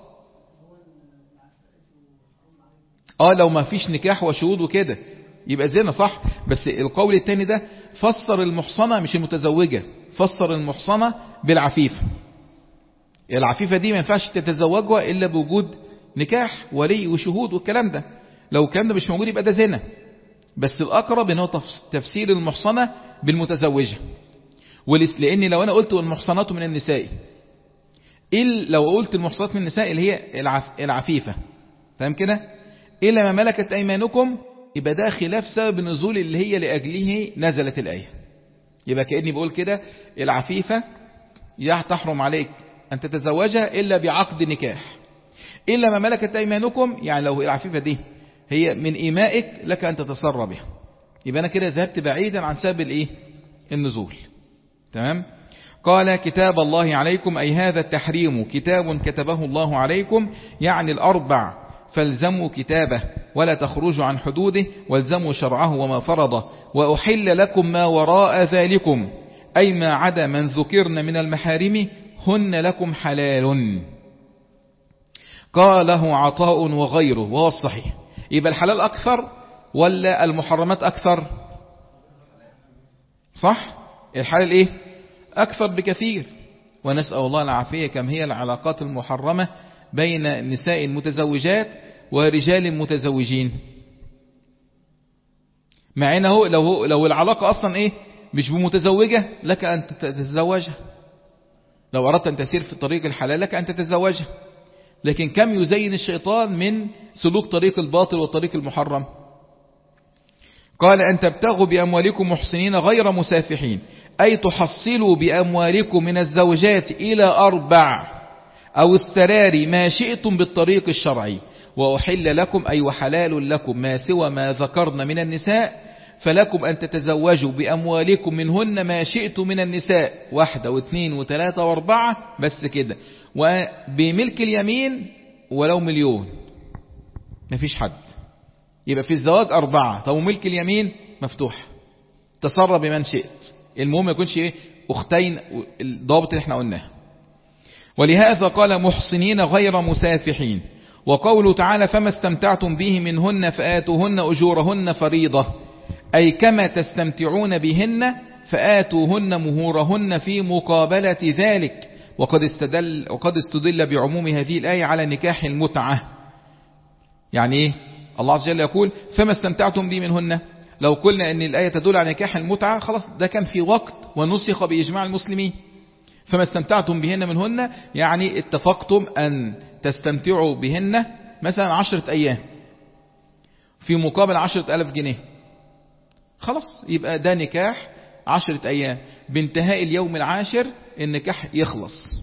آه لو ما فيش نكاح وشهود وكده يبقى زنا صح، بس القول الثاني ده فسر المحصنة مش المتزوجة، فسر المحصنة بالعفيفة. العفيفة دي ما ينفعش تتزوجها إلا بوجود نكاح ولي وشهود والكلام ده، لو الكلام ده مش موجود يبقى ده زنا، بس الأقرب إنه تفسير المحصنة بالمتزوجة. لأن لو أنا قلت والمحصنات من النساء، إلا لو قلت المحصنات من النساء اللي هي العفيفة تمام كده، إلا ما ملكت أيمانكم، يبقى ده خلاف سبب النزول اللي هي لأجله نزلت الآية. يبقى كأني بقول كده العفيفة تحرم عليك أن تتزوجها إلا بعقد نكاح، إلا ما ملكت أيمانكم، يعني لو العفيفة دي هي من إيمائك لك أن تتصرى بها، يبقى أنا كده ذهبت بعيدا عن سبب الإيه؟ النزول. تمام. قال كتاب الله عليكم، أي هذا التحريم كتاب كتبه الله عليكم، يعني الأربع، فالزموا كتابه ولا تخرجوا عن حدوده، والزموا شرعه وما فرضه، وأحل لكم ما وراء ذلكم، أي ما عدا من ذكرن من المحارم هن لكم حلال. قاله عطاء وغيره وهو الصحيح. يبقى الحلال أكثر ولا المحرمات أكثر؟ صح، الحلال إيه؟ أكثر بكثير. ونسأل الله العافية. كم هي العلاقات المحرمة بين النساء المتزوجات ورجال متزوجين، مع انه لو لو العلاقة اصلا ايه مش بمتزوجة لك ان تتزوجها، لو اردت ان تسير في طريق الحلال لك ان تتزوجها، لكن كم يزين الشيطان من سلوك طريق الباطل والطريق المحرم. قال أن تبتغوا بأموالكم محسنين غير مسافحين، أي تحصلوا بأموالكم من الزوجات إلى أربع أو السرار ما شئتم بالطريق الشرعي، وأحل لكم أي وحلال لكم ما سوى ما ذكرنا من النساء، فلكم أن تتزوجوا بأموالكم منهن ما شئتم من النساء، واحدة واثنين وثلاثة واربعة، بس كده، وبملك اليمين ولو مليون مفيش حد. يبقى في الزواج أربعة، طب وملك اليمين مفتوح، تصرف بمن شئت، المهم ما يكونش ايه أختين، الضابط اللي احنا قلناه. ولهذا قال محصنين غير مسافحين. وقوله تعالى فما استمتعتم به منهن فآتوهن أجورهن فريضة، أي كما تستمتعون بهن فآتوهن مهورهن في مقابلة ذلك. وقد استدل, وقد استدل بعموم هذه الآية على نكاح المتعة. يعني ايه؟ الله عز وجل يقول فما استمتعتم به منهن، لو قلنا ان الآية تدل على نكاح المتعة خلاص ده كان في وقت ونسخ بإجماع المسلمين. فما استمتعتم بهن منهن يعني اتفقتم أن تستمتعوا بهن مثلا عشرة أيام في مقابل عشرة ألف جنيه، خلاص يبقى ده نكاح عشرة أيام، بانتهاء اليوم العاشر النكاح يخلص،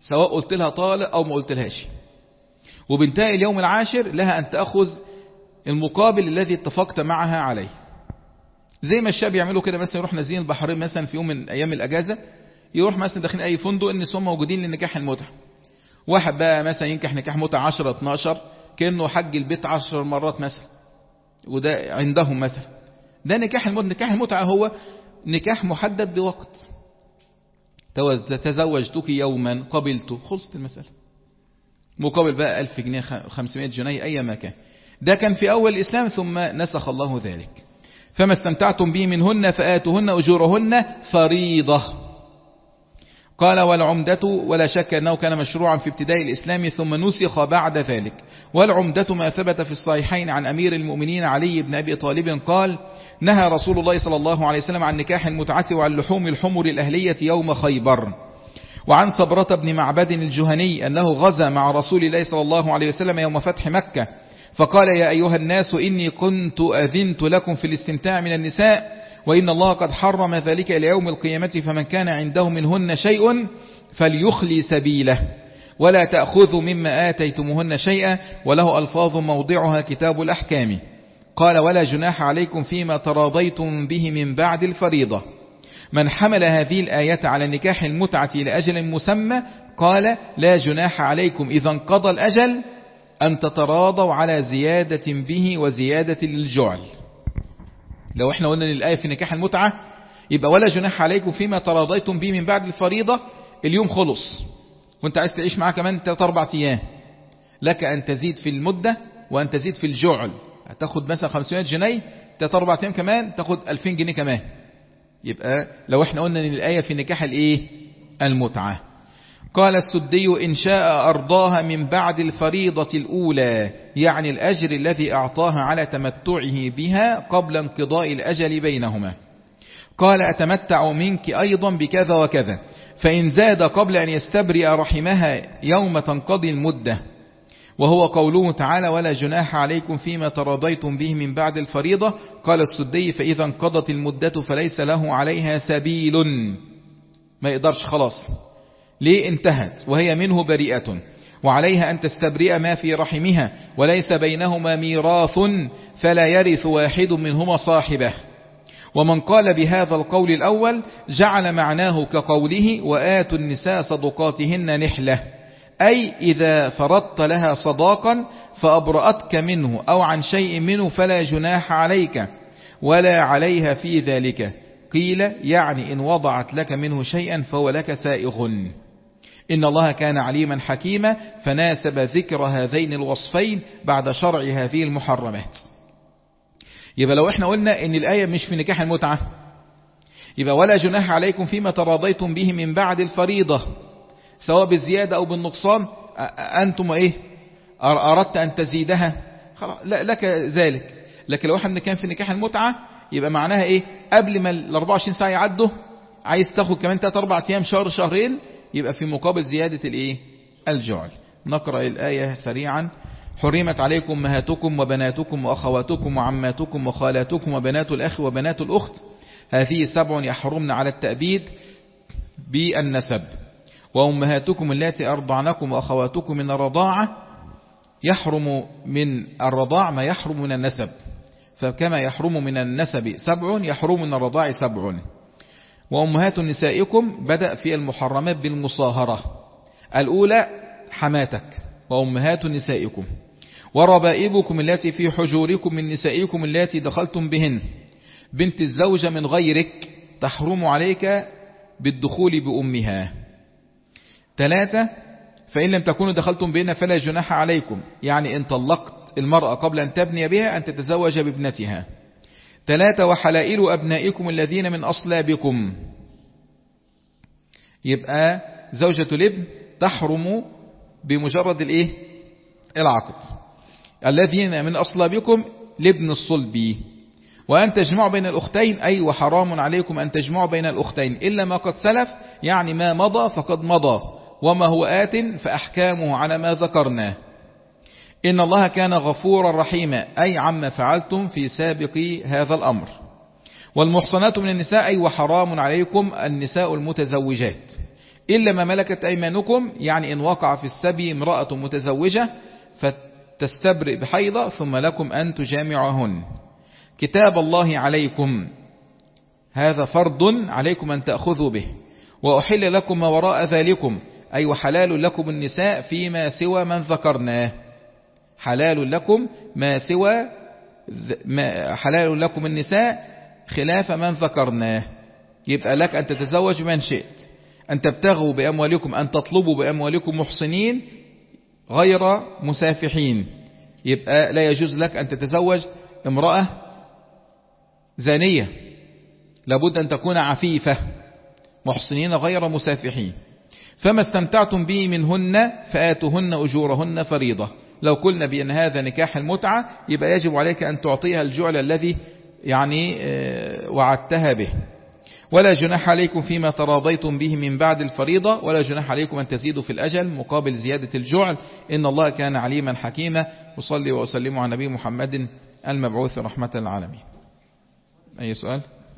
سواء قلت لها طالق أو ما قلت لهاش. وبانتهاء اليوم العاشر لها أن تأخذ المقابل الذي اتفقت معها عليه. زي ما الشاب يعملوا كده، مثلا يروح نازلين البحرين مثلا في يوم من أيام الأجازة، يروح مثلا داخلين أي فندق إن هم موجودين لنكاح المتعة. واحد بقى مثلا ينكح نكاح متعة عشرة اتناشر كأنه حج البيت عشر مرات مثلا، وده عندهم مثلا ده نكاح المتعة. نكاح المتعة هو نكاح محدد بوقت، تزوجتك يوما قبلت، خلصت المسألة. مقابل بقى ألف جنيه خمسمائة جنيه أي ما كان. ده كان في أول الإسلام، ثم نسخ الله ذلك. فما استمتعتم به منهن فآتوهن أجورهن فريضة. قال والعمدة، ولا شك أنه كان مشروعا في ابتداء الإسلام ثم نسخ بعد ذلك. والعمدة ما ثبت في الصحيحين عن أمير المؤمنين علي بن أبي طالب قال نهى رسول الله صلى الله عليه وسلم عن نكاح المتعة وعن لحوم الحمر الأهلية يوم خيبر. وعن صبرة بن معبد الجهني أنه غزا مع رسول الله صلى الله عليه وسلم يوم فتح مكة فقال يا أيها الناس إني كنت أذنت لكم في الاستمتاع من النساء وإن الله قد حرم ذلك إلى يوم القيامة فمن كان عنده منهن شيء فليخلي سبيله ولا تأخذوا مما آتيتموهن شيئا وله ألفاظ موضعها كتاب الأحكام. قال ولا جناح عليكم فيما تراضيتم به من بعد الفريضة. من حمل هذه الآية على نكاح المتعة لأجل مسمى قال لا جناح عليكم إذا انقضى الأجل أن تتراضوا على زيادة به وزيادة للجعل. لو احنا قلنا الآية في نكاح المتعة يبقى ولا جناح عليكم فيما تراضيتم به من بعد الفريضة، اليوم خلص وانت عايز تعيش معاه كمان ثلاثة أربعة أيام، لك أن تزيد في المدة وأن تزيد في الجعل. هتاخد مثلا خمسمائة جنيه ثلاثة أربعة أيام كمان تاخد ألفين جنيه كمان. يبقى لو احنا قلنا ان الآية في نكاح الايه المتعة. قال السدي إن شاء أرضاها من بعد الفريضة الأولى، يعني الأجر الذي أعطاها على تمتعه بها قبل انقضاء الأجل بينهما. قال أتمتع منك أيضا بكذا وكذا، فإن زاد قبل أن يستبرئ رحمها يوم تنقضي المدة، وهو قوله تعالى ولا جناح عليكم فيما تراضيتم به من بعد الفريضة. قال السدي فإذا انقضت المدة فليس له عليها سبيل، ما يقدرش خلاص، ليه انتهت وهي منه بريئة، وعليها أن تستبرئ ما في رحمها وليس بينهما ميراث فلا يرث واحد منهما صاحبه. ومن قال بهذا القول الأول جعل معناه كقوله وآتوا النساء صدقاتهن نحلة، أي إذا فرضت لها صداقا فأبرأتك منه أو عن شيء منه فلا جناح عليك ولا عليها في ذلك. قيل يعني إن وضعت لك منه شيئا فهو لك سائغ. إن الله كان عليما حكيما، فناسب ذكر هذين الوصفين بعد شرع هذه المحرمات. يبقى لو احنا قلنا ان الآية مش في نكاح المتعة، يبقى ولا جناح عليكم فيما تراضيتم به من بعد الفريضة سواء بالزيادة أو بالنقصان، أنتم إيه أردت أن تزيدها لا لك ذلك. لكن لو احنا كان في نكاح المتعة يبقى معناها إيه قبل ما ال أربعة وعشرين ساعة يعدوا عايز تاخد كمان ثلاثة أربعة أيام شهر شهرين، يبقى في مقابل زيادة الإيه الجعل. نقرأ الآية سريعا. حرمت عليكم أمهاتكم وبناتكم وأخواتكم وعماتكم وخالاتكم وبنات الأخ وبنات الأخت، هذه سبع يحرمن على التأبيد بالنسب. وأمهاتكم التي أرضعنكم وأخواتكم من الرضاعة، يحرم من الرضاع ما يحرم من النسب، فكما يحرم من النسب سبع يحرم من الرضاع سبع. وأمهات نسائكم بدأ في المحرمات بالمصاهرة، الأولى حماتك وأمهات نسائكم. وربائبكم التي في حجوركم من نسائكم التي دخلتم بهن، بنت الزوجة من غيرك تحرم عليك بالدخول بأمها. ثلاثة فإن لم تكونوا دخلتم بهن فلا جناح عليكم، يعني إن طلقت المرأة قبل أن تبني بها أن تتزوج بابنتها. ثلاثة وحلائل أبنائكم الذين من أصلابكم، يبقى زوجة الابن تحرم بمجرد الإيه العقد. الذين من أصلابكم لابن الصلب. وأن تجمعوا بين الأختين، أي وحرام عليكم أن تجمعوا بين الأختين إلا ما قد سلف، يعني ما مضى فقد مضى، وما هو آت فأحكامه على ما ذكرنا. إن الله كان غفورا رحيما، أي عما فعلتم في سابق هذا الأمر. والمحصنات من النساء، أي وحرام عليكم النساء المتزوجات إلا ما ملكت أيمانكم، يعني إن وقع في السبي امرأة متزوجة فتستبرئ بحيضة ثم لكم أن تجامعهن. كتاب الله عليكم، هذا فرض عليكم أن تأخذوا به. وأحل لكم ما وراء ذلكم، أي وحلال لكم النساء فيما سوى من ذكرناه. حلال لكم ما سوى ما حلال لكم النساء خلاف من ذكرناه. يبقى لك أن تتزوج من شئت، أن تبتغوا بأموالكم، أن تطلبوا بأموالكم محصنين غير مسافحين. يبقى لا يجوز لك أن تتزوج امرأة زانية، لابد أن تكون عفيفة، محصنين غير مسافحين. فما استمتعتم به منهن فآتوهن أجورهن فريضة. لو قلنا بأن هذا نكاح المتعة يبقى يجب عليك أن تعطيها الجعل الذي يعني وعدتها به. ولا جناح عليكم فيما تراضيتم به من بعد الفريضة، ولا جناح عليكم أن تزيدوا في الأجل مقابل زيادة الجعل، إن الله كان عليما حكيما. وصلي وسلم على نبي محمد المبعوث رحمة للعالمين. أي سؤال؟